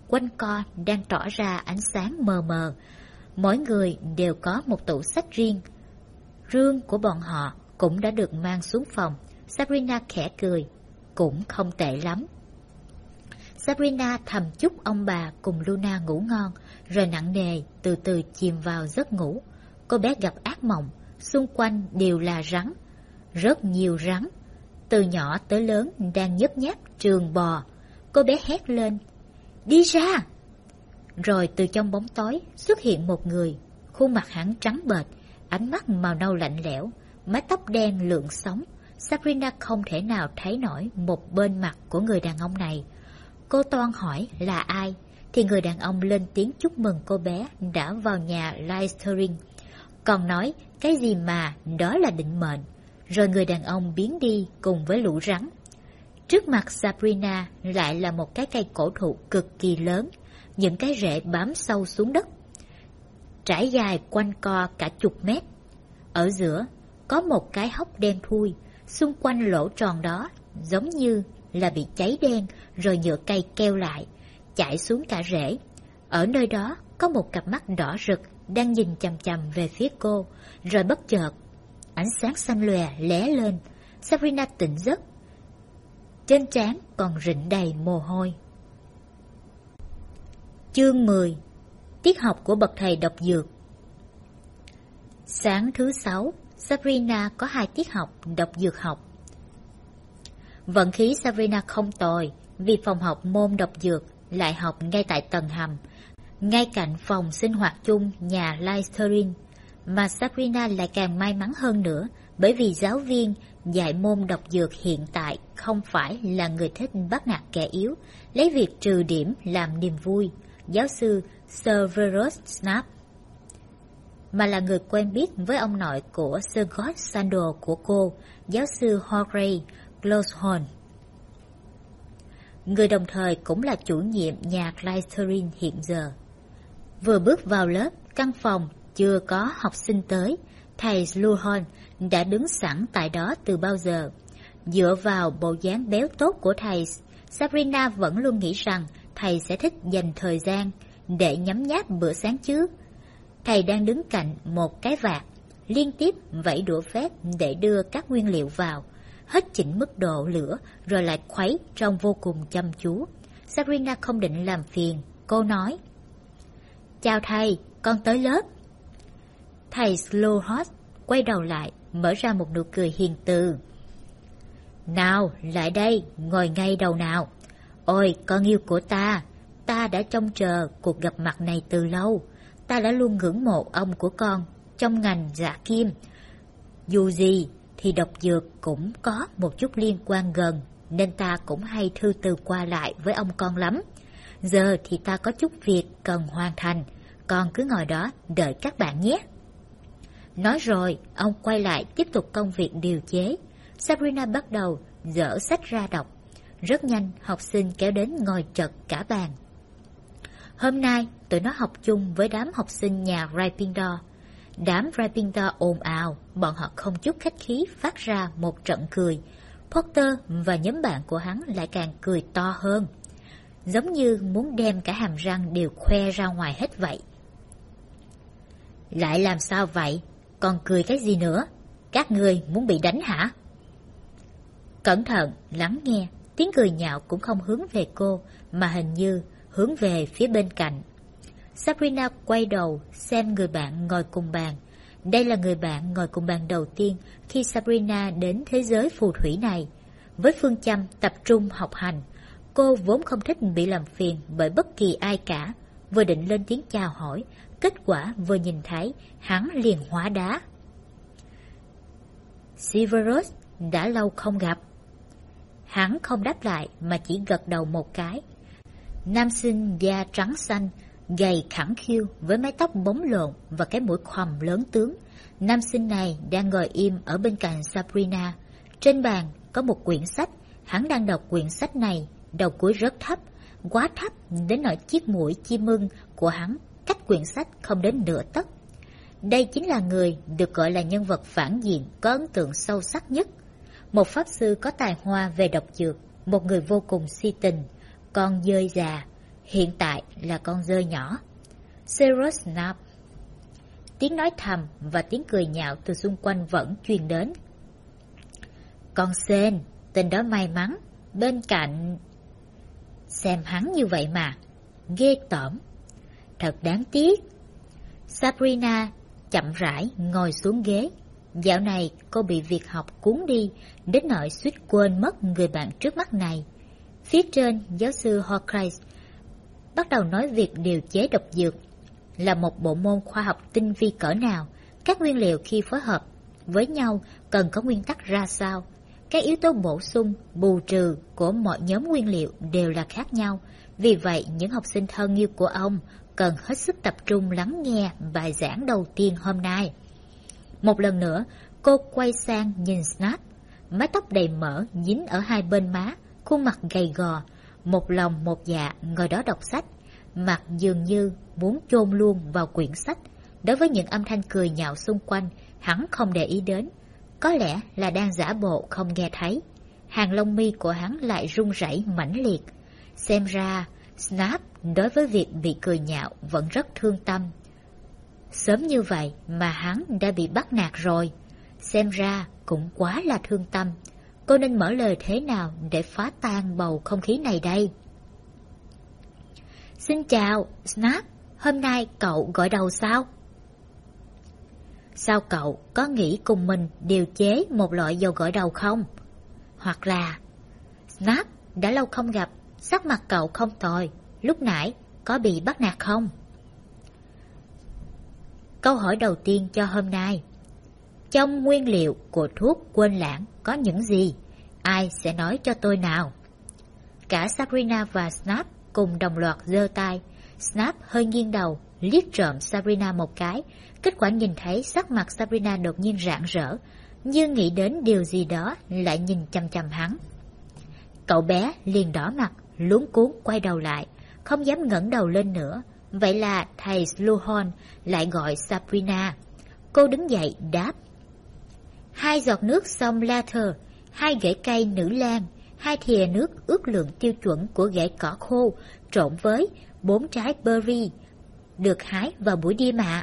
quanh co đang tỏ ra ánh sáng mờ mờ. Mỗi người đều có một tủ sách riêng. Rương của bọn họ cũng đã được mang xuống phòng. Sabrina khẽ cười. Cũng không tệ lắm. Sabrina thầm chúc ông bà cùng Luna ngủ ngon, rồi nặng nề từ từ chìm vào giấc ngủ. Cô bé gặp ác mộng, xung quanh đều là rắn. Rất nhiều rắn, từ nhỏ tới lớn đang nhấp nháp trường bò. Cô bé hét lên, đi ra! Rồi từ trong bóng tối xuất hiện một người, khuôn mặt hắn trắng bệch, ánh mắt màu nâu lạnh lẽo, mái tóc đen lượn sóng. Sabrina không thể nào thấy nổi một bên mặt của người đàn ông này. Cô toan hỏi là ai, thì người đàn ông lên tiếng chúc mừng cô bé đã vào nhà Listerine, còn nói cái gì mà đó là định mệnh. Rồi người đàn ông biến đi cùng với lũ rắn. Trước mặt Sabrina lại là một cái cây cổ thụ cực kỳ lớn, những cái rễ bám sâu xuống đất, trải dài quanh co cả chục mét. Ở giữa có một cái hốc đen thui, xung quanh lỗ tròn đó giống như là bị cháy đen rồi nhựa cây keo lại, chảy xuống cả rễ. Ở nơi đó có một cặp mắt đỏ rực đang nhìn chằm chằm về phía cô, rồi bất chợt ánh sáng xanh lòe lóe lên. Sabrina tỉnh giấc, trên trán còn rịn đầy mồ hôi. Chương 10. Tiết học của bậc thầy độc dược. Sáng thứ Sáu, Sabrina có 2 tiết học độc dược học. Vận khí Sabrina không tồi, vì phòng học môn độc dược lại học ngay tại tầng hầm, ngay cạnh phòng sinh hoạt chung nhà Listerine. Mà Sabrina lại càng may mắn hơn nữa, bởi vì giáo viên dạy môn độc dược hiện tại không phải là người thích bắt nạt kẻ yếu, lấy việc trừ điểm làm niềm vui, giáo sư Severus Snape, mà là người quen biết với ông nội của Sir George Sandal của cô, giáo sư Horace Glowshorn, người đồng thời cũng là chủ nhiệm nhà Listerine hiện giờ. Vừa bước vào lớp, căn phòng chưa có học sinh tới, thầy Slughorn đã đứng sẵn tại đó từ bao giờ. Dựa vào bộ dáng béo tốt của thầy, Sabrina vẫn luôn nghĩ rằng thầy sẽ thích dành thời gian để nhấm nháp bữa sáng trước. Thầy đang đứng cạnh một cái vạc, liên tiếp vẫy đũa phép để đưa các nguyên liệu vào, hết chỉnh mức độ lửa rồi lại khuấy trông vô cùng chăm chú. Sabrina không định làm phiền, cô nói, chào thầy, con tới lớp. Thầy Slughorn quay đầu lại, mở ra một nụ cười hiền từ. Nào, lại đây, ngồi ngay đầu nào. Ôi, con yêu của ta đã trông chờ cuộc gặp mặt này từ lâu. Ta đã luôn ngưỡng mộ ông của con trong ngành dạ kim. Dù gì thì độc dược cũng có một chút liên quan gần, nên ta cũng hay thư từ qua lại với ông con lắm. Giờ thì ta có chút việc cần hoàn thành, con cứ ngồi đó đợi các bạn nhé. Nói rồi, ông quay lại tiếp tục công việc điều chế. Sabrina bắt đầu dở sách ra đọc. Rất nhanh, học sinh kéo đến ngồi chật cả bàn. Hôm nay, tụi nó học chung với đám học sinh nhà Gryffindor. Đám Gryffindor ồn ào, bọn họ không chút khách khí phát ra một trận cười. Potter và nhóm bạn của hắn lại càng cười to hơn, giống như muốn đem cả hàm răng đều khoe ra ngoài hết vậy. Lại làm sao vậy? Còn cười cái gì nữa? Các ngươi muốn bị đánh hả? Cẩn thận, lắng nghe, tiếng cười nhạo cũng không hướng về cô, mà hình như hướng về phía bên cạnh. Sabrina quay đầu xem người bạn ngồi cùng bàn. Đây là người bạn ngồi cùng bàn đầu tiên khi Sabrina đến thế giới phù thủy này. Với phương châm tập trung học hành, cô vốn không thích bị làm phiền bởi bất kỳ ai cả. Vừa định lên tiếng chào hỏi, kết quả vừa nhìn thấy, hắn liền hóa đá. Severus, đã lâu không gặp. Hắn không đáp lại mà chỉ gật đầu một cái. Nam sinh da trắng xanh, gầy khẳng khiu với mái tóc bóng lộn và cái mũi khoằm lớn tướng. Nam sinh này đang ngồi im ở bên cạnh Sabrina. Trên bàn có một quyển sách, hắn đang đọc quyển sách này, đầu cuối rất thấp, quá thấp đến nỗi chiếc mũi chim ưng của hắn cách quyển sách không đến nửa tấc. Đây chính là người được gọi là nhân vật phản diện có ấn tượng sâu sắc nhất. Một pháp sư có tài hoa về độc dược, một người vô cùng si tình, còn dơi già, hiện tại là con dơi nhỏ. Severus Snape. Tiếng nói thầm và tiếng cười nhạo từ xung quanh vẫn truyền đến. Con sên, tên đó may mắn, bên cạnh... Xem hắn như vậy mà, ghê tởm. Thật đáng tiếc. Sabrina chậm rãi ngồi xuống ghế. Dạo này cô bị việc học cuốn đi, đến nỗi suýt quên mất người bạn trước mắt này. Phía trên, giáo sư Horcrux bắt đầu nói việc điều chế độc dược là một bộ môn khoa học tinh vi cỡ nào, các nguyên liệu khi phối hợp với nhau cần có nguyên tắc ra sao. Các yếu tố bổ sung, bù trừ của mọi nhóm nguyên liệu đều là khác nhau. Vì vậy, những học sinh thân yêu của ông cần hết sức tập trung lắng nghe bài giảng đầu tiên hôm nay. Một lần nữa, cô quay sang nhìn Snape, mái tóc đầy mỡ dính ở hai bên má, khuôn mặt gầy gò, một lòng một dạ ngồi đó đọc sách, mặt dường như muốn chôn luôn vào quyển sách. Đối với những âm thanh cười nhạo xung quanh, hắn không để ý đến, có lẽ là đang giả bộ không nghe thấy. Hàng lông mi của hắn lại run rẩy mãnh liệt. Xem ra, Snape đối với việc bị cười nhạo vẫn rất thương tâm. Sớm như vậy mà hắn đã bị bắt nạt rồi. Xem ra cũng quá là thương tâm. Cô nên mở lời thế nào để phá tan bầu không khí này đây? Xin chào, Snape, hôm nay cậu gội đầu sao? Sao cậu có nghĩ cùng mình điều chế một loại dầu gội đầu không? Hoặc là... Snape, đã lâu không gặp, sắc mặt cậu không tồi, lúc nãy có bị bắt nạt không? Câu hỏi đầu tiên cho hôm nay. Trong nguyên liệu của thuốc quên lãng có những gì? Ai sẽ nói cho tôi nào? Cả Sabrina và Snape cùng đồng loạt giơ tay. Snape hơi nghiêng đầu, liếc trộm Sabrina một cái. Kết quả nhìn thấy sắc mặt Sabrina đột nhiên rạng rỡ, như nghĩ đến điều gì đó, lại nhìn chằm chằm hắn. Cậu bé liền đỏ mặt, luống cuống quay đầu lại, không dám ngẩng đầu lên nữa. Vậy là thầy Slughorn lại gọi Sabrina. Cô đứng dậy đáp. 2 giọt nước xông Lather, 2 rễ cây nữ lan, 2 thìa nước ước lượng tiêu chuẩn của rễ cỏ khô, trộn với 4 trái berry, được hái vào buổi đêm ạ.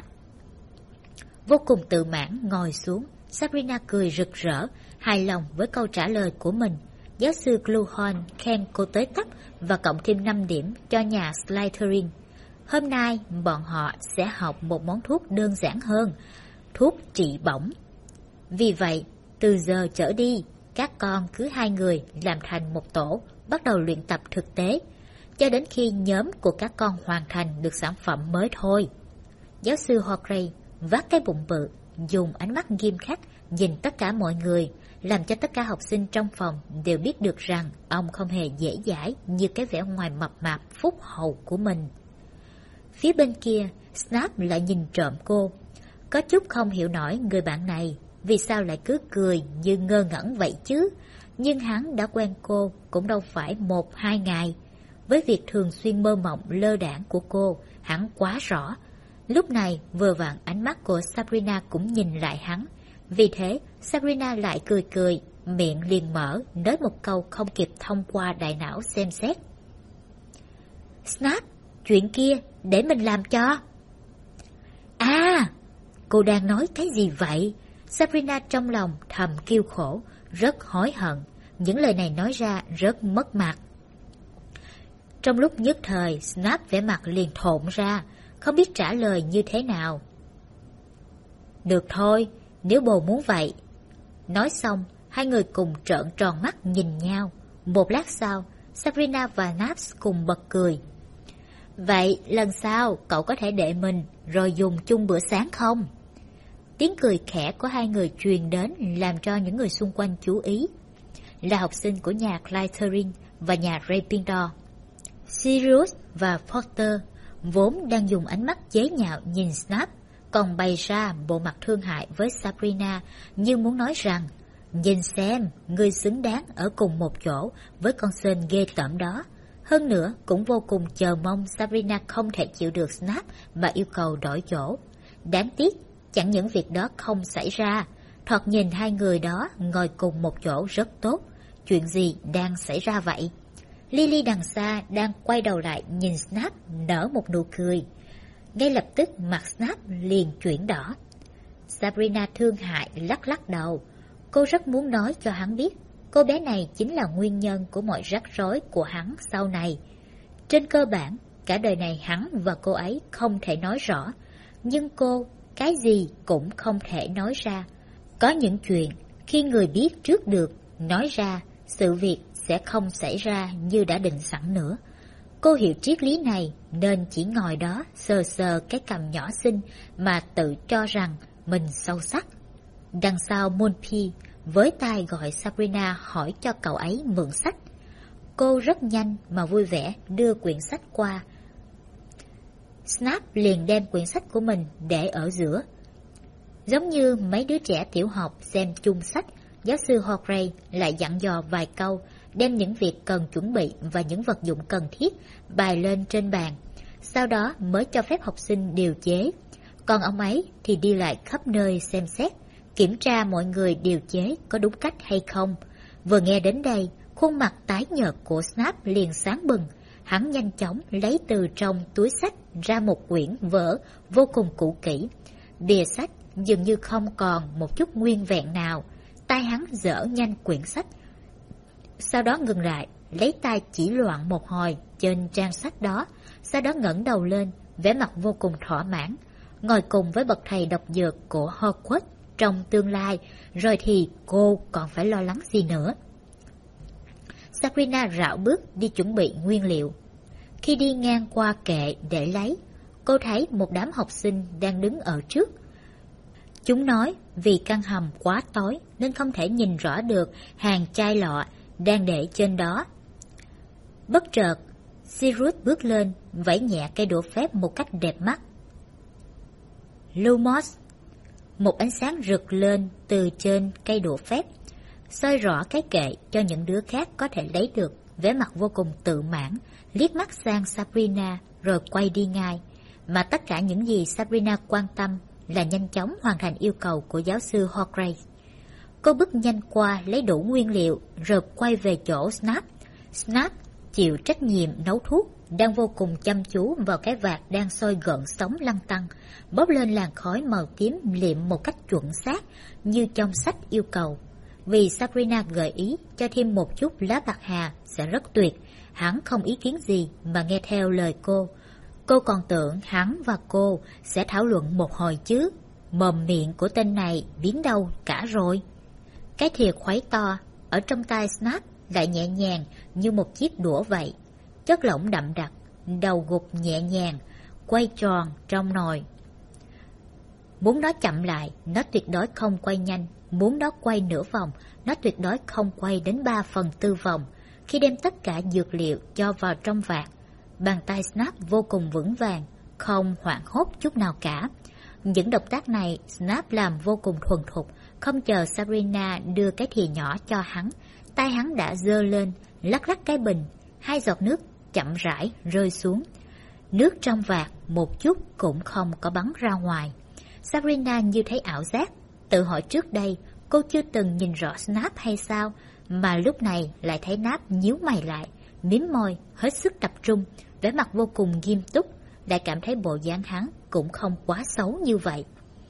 Vô cùng tự mãn ngồi xuống, Sabrina cười rực rỡ, hài lòng với câu trả lời của mình. Giáo sư Slughorn khen cô tới tấp và cộng thêm 5 điểm cho nhà Slytherin. Hôm nay bọn họ sẽ học một món thuốc đơn giản hơn, thuốc trị bỏng. Vì vậy, từ giờ trở đi, các con cứ 2 người làm thành một tổ, bắt đầu luyện tập thực tế, cho đến khi nhóm của các con hoàn thành được sản phẩm mới thôi. Giáo sư Horcrux vác cái bụng bự, dùng ánh mắt nghiêm khắc nhìn tất cả mọi người, làm cho tất cả học sinh trong phòng đều biết được rằng ông không hề dễ dãi như cái vẻ ngoài mập mạp phúc hậu của mình. Phía bên kia, Snape lại nhìn trộm cô. Có chút không hiểu nổi người bạn này vì sao lại cứ cười như ngơ ngẩn vậy chứ. Nhưng hắn đã quen cô cũng đâu phải 1-2 ngày. Với việc thường xuyên mơ mộng lơ đãng của cô, hắn quá rõ. Lúc này vừa vặn ánh mắt của Sabrina cũng nhìn lại hắn. Vì thế Sabrina lại cười cười, miệng liền mở, nói một câu không kịp thông qua đại não xem xét. Snape, chuyện kia để mình làm cho. À, cô đang nói cái gì vậy? Sabrina trong lòng thầm kêu khổ, rất hối hận. Những lời này nói ra rất mất mặt. Trong lúc nhất thời, Snape vẻ mặt liền thộn ra, không biết trả lời như thế nào. Được thôi, nếu bồ muốn vậy. Nói xong, 2 người cùng trợn tròn mắt nhìn nhau. Một lát sau, Sabrina và Naps cùng bật cười. Vậy lần sau cậu có thể để mình rồi dùng chung bữa sáng không? Tiếng cười khẽ của 2 người truyền đến làm cho những người xung quanh chú ý. Là học sinh của nhà Slytherin và nhà Gryffindor. Sirius và Potter vốn đang dùng ánh mắt chế nhạo nhìn Snape, còn bày ra bộ mặt thương hại với Sabrina, như muốn nói rằng, nhìn xem, ngươi xứng đáng ở cùng một chỗ với con sên ghê tởm đó. Hơn nữa, cũng vô cùng chờ mong Sabrina không thể chịu được Snape mà yêu cầu đổi chỗ. Đáng tiếc, chẳng những việc đó không xảy ra, thoạt nhìn 2 người đó ngồi cùng một chỗ rất tốt. Chuyện gì đang xảy ra vậy? Lily đằng xa đang quay đầu lại nhìn Snap nở một nụ cười. Ngay lập tức mặt Snap liền chuyển đỏ. Sabrina thương hại lắc lắc đầu. Cô rất muốn nói cho hắn biết cô bé này chính là nguyên nhân của mọi rắc rối của hắn sau này. Trên cơ bản, cả đời này hắn và cô ấy không thể nói rõ, nhưng cô cái gì cũng không thể nói ra. Có những chuyện khi người biết trước được nói ra, sự việc sẽ không xảy ra như đã định sẵn nữa. Cô hiểu triết lý này nên chỉ ngồi đó sờ sờ cái cằm nhỏ xinh mà tự cho rằng mình sâu sắc. Đằng sau Monty với tai gọi Sabrina hỏi cho cậu ấy mượn sách. Cô rất nhanh mà vui vẻ đưa quyển sách qua. Snap liền đem quyển sách của mình để ở giữa. Giống như mấy đứa trẻ tiểu học xem chung sách, giáo sư Hawkray lại dặn dò vài câu, đem những việc cần chuẩn bị và những vật dụng cần thiết bày lên trên bàn. Sau đó mới cho phép học sinh điều chế. Còn ông ấy thì đi lại khắp nơi xem xét, kiểm tra mọi người điều chế có đúng cách hay không. Vừa nghe đến đây, khuôn mặt tái nhợt của Snap liền sáng bừng. Hắn nhanh chóng lấy từ trong túi sách ra một quyển vở vô cùng cũ kỹ. Bìa sách dường như không còn một chút nguyên vẹn nào. Tay hắn dỡ nhanh quyển sách, sau đó ngừng lại, lấy tay chỉ loạn một hồi trên trang sách đó, sau đó ngẩng đầu lên, vẻ mặt vô cùng thỏa mãn. Ngồi cùng với bậc thầy độc dược của Hogwarts trong tương lai, rồi thì cô còn phải lo lắng gì nữa. Sabrina rảo bước đi chuẩn bị nguyên liệu. Khi đi ngang qua kệ để lấy, cô thấy một đám học sinh đang đứng ở trước. Chúng nói vì căn hầm quá tối nên không thể nhìn rõ được hàng chai lọ đang để trên đó. Bất chợt, Sirius bước lên, vẫy nhẹ cây đũa phép một cách đẹp mắt. Lumos, một ánh sáng rực lên từ trên cây đũa phép, soi rõ cái kệ cho những đứa khác có thể lấy được. Vẻ mặt vô cùng tự mãn, liếc mắt sang Sabrina rồi quay đi ngay. Mà tất cả những gì Sabrina quan tâm là nhanh chóng hoàn thành yêu cầu của giáo sư Hawkray. Cô bước nhanh qua lấy đủ nguyên liệu rồi quay về chỗ Snap. Snap chịu trách nhiệm nấu thuốc, đang vô cùng chăm chú vào cái vạt đang sôi gợn sóng lăn tăn, bốc lên làn khói màu tím liệm một cách chuẩn xác như trong sách yêu cầu. Vì Sabrina gợi ý cho thêm một chút lá bạc hà sẽ rất tuyệt, hắn không ý kiến gì mà nghe theo lời cô. Cô còn tưởng hắn và cô sẽ thảo luận một hồi chứ. Mồm miệng của tên này biến đâu cả rồi. Cái thìa khuấy to ở trong tay Snap lại nhẹ nhàng như một chiếc đũa vậy. Chất lỏng đậm đặc, đầu gục nhẹ nhàng, quay tròn trong nồi. Muốn nó chậm lại, nó tuyệt đối không quay nhanh. Muốn nó quay nửa vòng, nó tuyệt đối không quay đến 3/4 vòng. Khi đem tất cả dược liệu cho vào trong vạt, bàn tay Snap vô cùng vững vàng, không hoảng hốt chút nào cả. Những động tác này Snap làm vô cùng thuần thục. Không chờ Sabrina đưa cái thìa nhỏ cho hắn, tay hắn đã giơ lên, lắc lắc cái bình. 2 giọt nước chậm rãi rơi xuống. Nước trong vạt một chút cũng không có bắn ra ngoài. Sabrina như thấy ảo giác, tự hỏi trước đây cô chưa từng nhìn rõ Snap hay sao, mà lúc này lại thấy Snap nhíu mày lại, mím môi, hết sức tập trung, vẻ mặt vô cùng nghiêm túc, lại cảm thấy bộ dáng hắn cũng không quá xấu như vậy.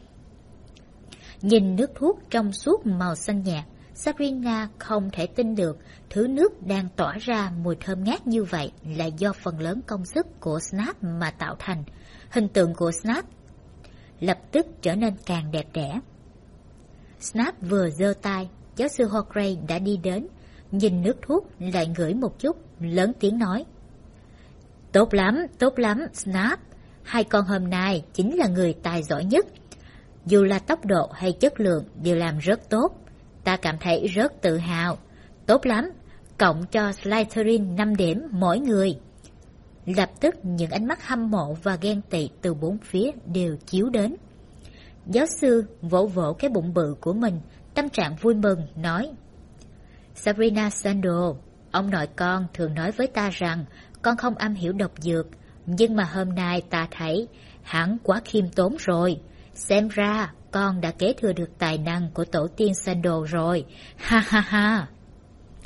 Nhìn nước thuốc trong suốt màu xanh nhạt, Sabrina không thể tin được thứ nước đang tỏa ra mùi thơm ngát như vậy là do phần lớn công sức của Snap mà tạo thành. Hình tượng của Snap lập tức trở nên càng đẹp đẽ. Snap vừa giơ tay, giáo sư Hawkray đã đi đến, nhìn nước thuốc lại ngửi một chút, lớn tiếng nói: tốt lắm, Snap. 2 con hôm nay chính là người tài giỏi nhất. Dù là tốc độ hay chất lượng đều làm rất tốt. Ta cảm thấy rất tự hào. Tốt lắm, cộng cho Slytherin 5 điểm mỗi người. Lập tức những ánh mắt hâm mộ và ghen tị từ bốn phía đều chiếu đến. Giáo sư vỗ vỗ cái bụng bự của mình, tâm trạng vui mừng, nói: Sabrina Sandal, ông nội con thường nói với ta rằng con không am hiểu độc dược, nhưng mà hôm nay ta thấy hắn quá khiêm tốn rồi. Xem ra con đã kế thừa được tài năng của tổ tiên Sandal rồi. Ha ha ha.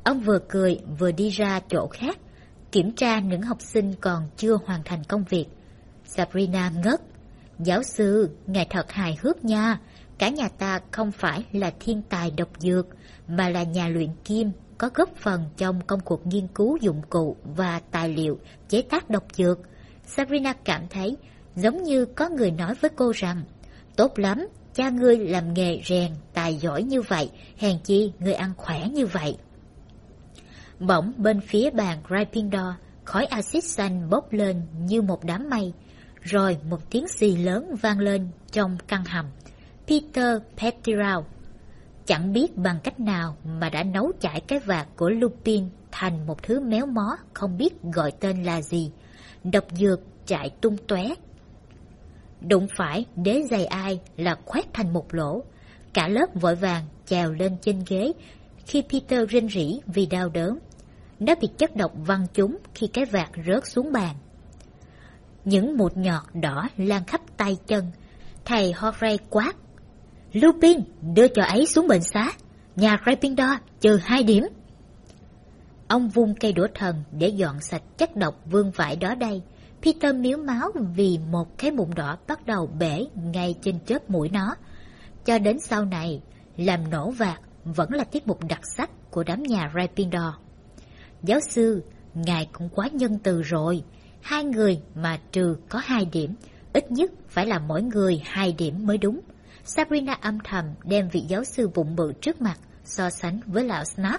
Ông vừa cười vừa đi ra chỗ khác, kiểm tra những học sinh còn chưa hoàn thành công việc. Sabrina ngất. Giáo sư, ngài thật hài hước nha. Cả nhà ta không phải là thiên tài độc dược, mà là nhà luyện kim, có góp phần trong công cuộc nghiên cứu dụng cụ và tài liệu chế tác độc dược. Sabrina cảm thấy giống như có người nói với cô rằng, tốt lắm, cha ngươi làm nghề rèn, tài giỏi như vậy, hèn chi ngươi ăn khỏe như vậy. Bỗng bên phía bàn Gryffindor, khói axit xanh bốc lên như một đám mây, rồi một tiếng xì lớn vang lên trong căn hầm. Peter Pettigrew chẳng biết bằng cách nào mà đã nấu chảy cái vạt của Lupin thành một thứ méo mó không biết gọi tên là gì. Độc dược chạy tung tóe. Đụng phải đế giày ai là khoét thành một lỗ. Cả lớp vội vàng trèo lên trên ghế khi Peter rên rỉ vì đau đớn. Nó bị chất độc văng trúng khi cái vạt rớt xuống bàn. Những mụn nhọt đỏ lan khắp tay chân. Thầy Horray quát, Lupin, đưa trò ấy xuống bệnh xá. Nhà Gryffindor trừ 2 điểm. Ông vung cây đũa thần để dọn sạch chất độc vương vãi đó đây. Peter miếu máu vì một cái mụn đỏ bắt đầu bể ngay trên chóp mũi nó. Cho đến sau này, làm nổ vạt vẫn là tiết mục đặc sắc của đám nhà Gryffindor. Giáo sư, ngài cũng quá nhân từ rồi. 2 người mà trừ có 2 điểm, ít nhất phải là mỗi người 2 điểm mới đúng. Sabrina âm thầm đem vị giáo sư bụng bự trước mặt so sánh với lão Snape.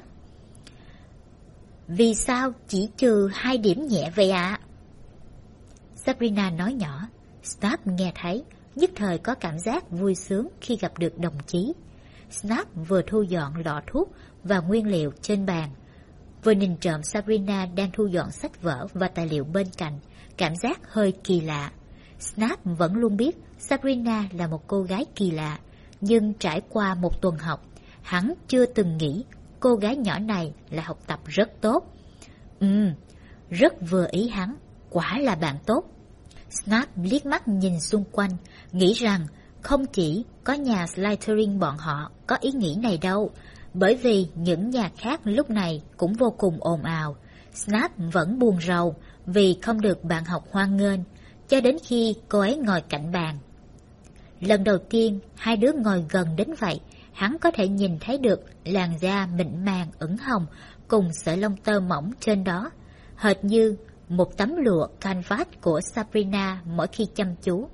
Vì sao chỉ trừ 2 điểm nhẹ vậy ạ? Sabrina nói nhỏ. Snape nghe thấy, nhất thời có cảm giác vui sướng khi gặp được đồng chí. Snape vừa thu dọn lọ thuốc và nguyên liệu trên bàn, vừa nhìn trộm Sabrina đang thu dọn sách vở và tài liệu bên cạnh, cảm giác hơi kỳ lạ. Snape vẫn luôn biết Sabrina là một cô gái kỳ lạ, nhưng trải qua một tuần học, hắn chưa từng nghĩ cô gái nhỏ này là học tập rất tốt. Rất vừa ý hắn, quả là bạn tốt. Snape liếc mắt nhìn xung quanh, nghĩ rằng không chỉ có nhà Slytherin bọn họ có ý nghĩ này đâu, bởi vì những nhà khác lúc này cũng vô cùng ồn ào. Snape vẫn buồn rầu vì không được bạn học hoan nghênh, cho đến khi cô ấy ngồi cạnh bàn. Lần đầu tiên hai đứa ngồi gần đến vậy, hắn có thể nhìn thấy được làn da mịn màng ửng hồng cùng sợi lông tơ mỏng trên đó, hệt như một tấm lụa canvas của Sabrina mỗi khi chăm chú.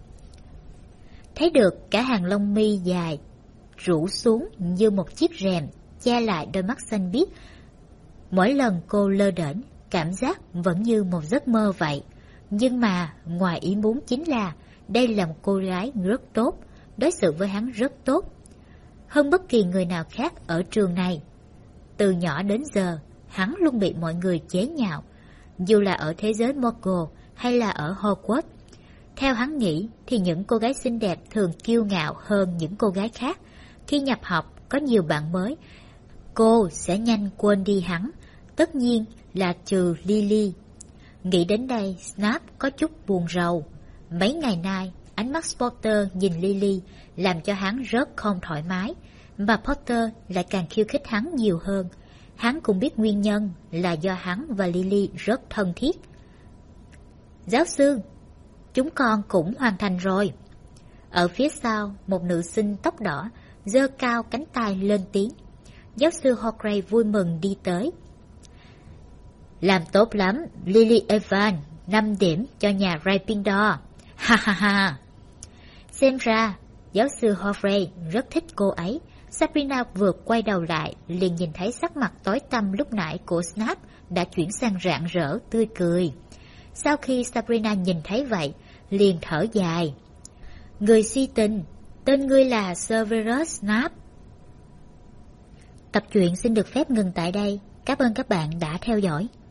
Thấy được cả hàng lông mi dài rủ xuống như một chiếc rèm che lại đôi mắt xanh biếc. Mỗi lần cô lơ đễnh, cảm giác vẫn như một giấc mơ vậy. Nhưng mà ngoài ý muốn chính là đây là một cô gái rất tốt, đối xử với hắn rất tốt, hơn bất kỳ người nào khác ở trường này. Từ nhỏ đến giờ, hắn luôn bị mọi người chế nhạo, dù là ở thế giới Muggle hay là ở Hogwarts. Theo hắn nghĩ thì những cô gái xinh đẹp thường kiêu ngạo hơn những cô gái khác. Khi nhập học có nhiều bạn mới, cô sẽ nhanh quên đi hắn, tất nhiên là trừ Lily. Nghĩ đến đây, Snape có chút buồn rầu. Mấy ngày nay, ánh mắt Potter nhìn Lily làm cho hắn rất không thoải mái, mà Potter lại càng khiêu khích hắn nhiều hơn. Hắn cũng biết nguyên nhân là do hắn và Lily rất thân thiết. Giáo sư, chúng con cũng hoàn thành rồi. Ở phía sau, một nữ sinh tóc đỏ giơ cao cánh tay lên tiếng. Giáo sư Horcrux vui mừng đi tới. Làm tốt lắm, Lily Evans, 5 điểm cho nhà Gryffindor. Ha ha ha. Xem ra, giáo sư Horcrux rất thích cô ấy. Sabrina vừa quay đầu lại, liền nhìn thấy sắc mặt tối tăm lúc nãy của Snape đã chuyển sang rạng rỡ, tươi cười. Sau khi Sabrina nhìn thấy vậy, liền thở dài. Người si tình, tên ngươi là Severus Snape. Tập truyện xin được phép ngừng tại đây. Cảm ơn các bạn đã theo dõi.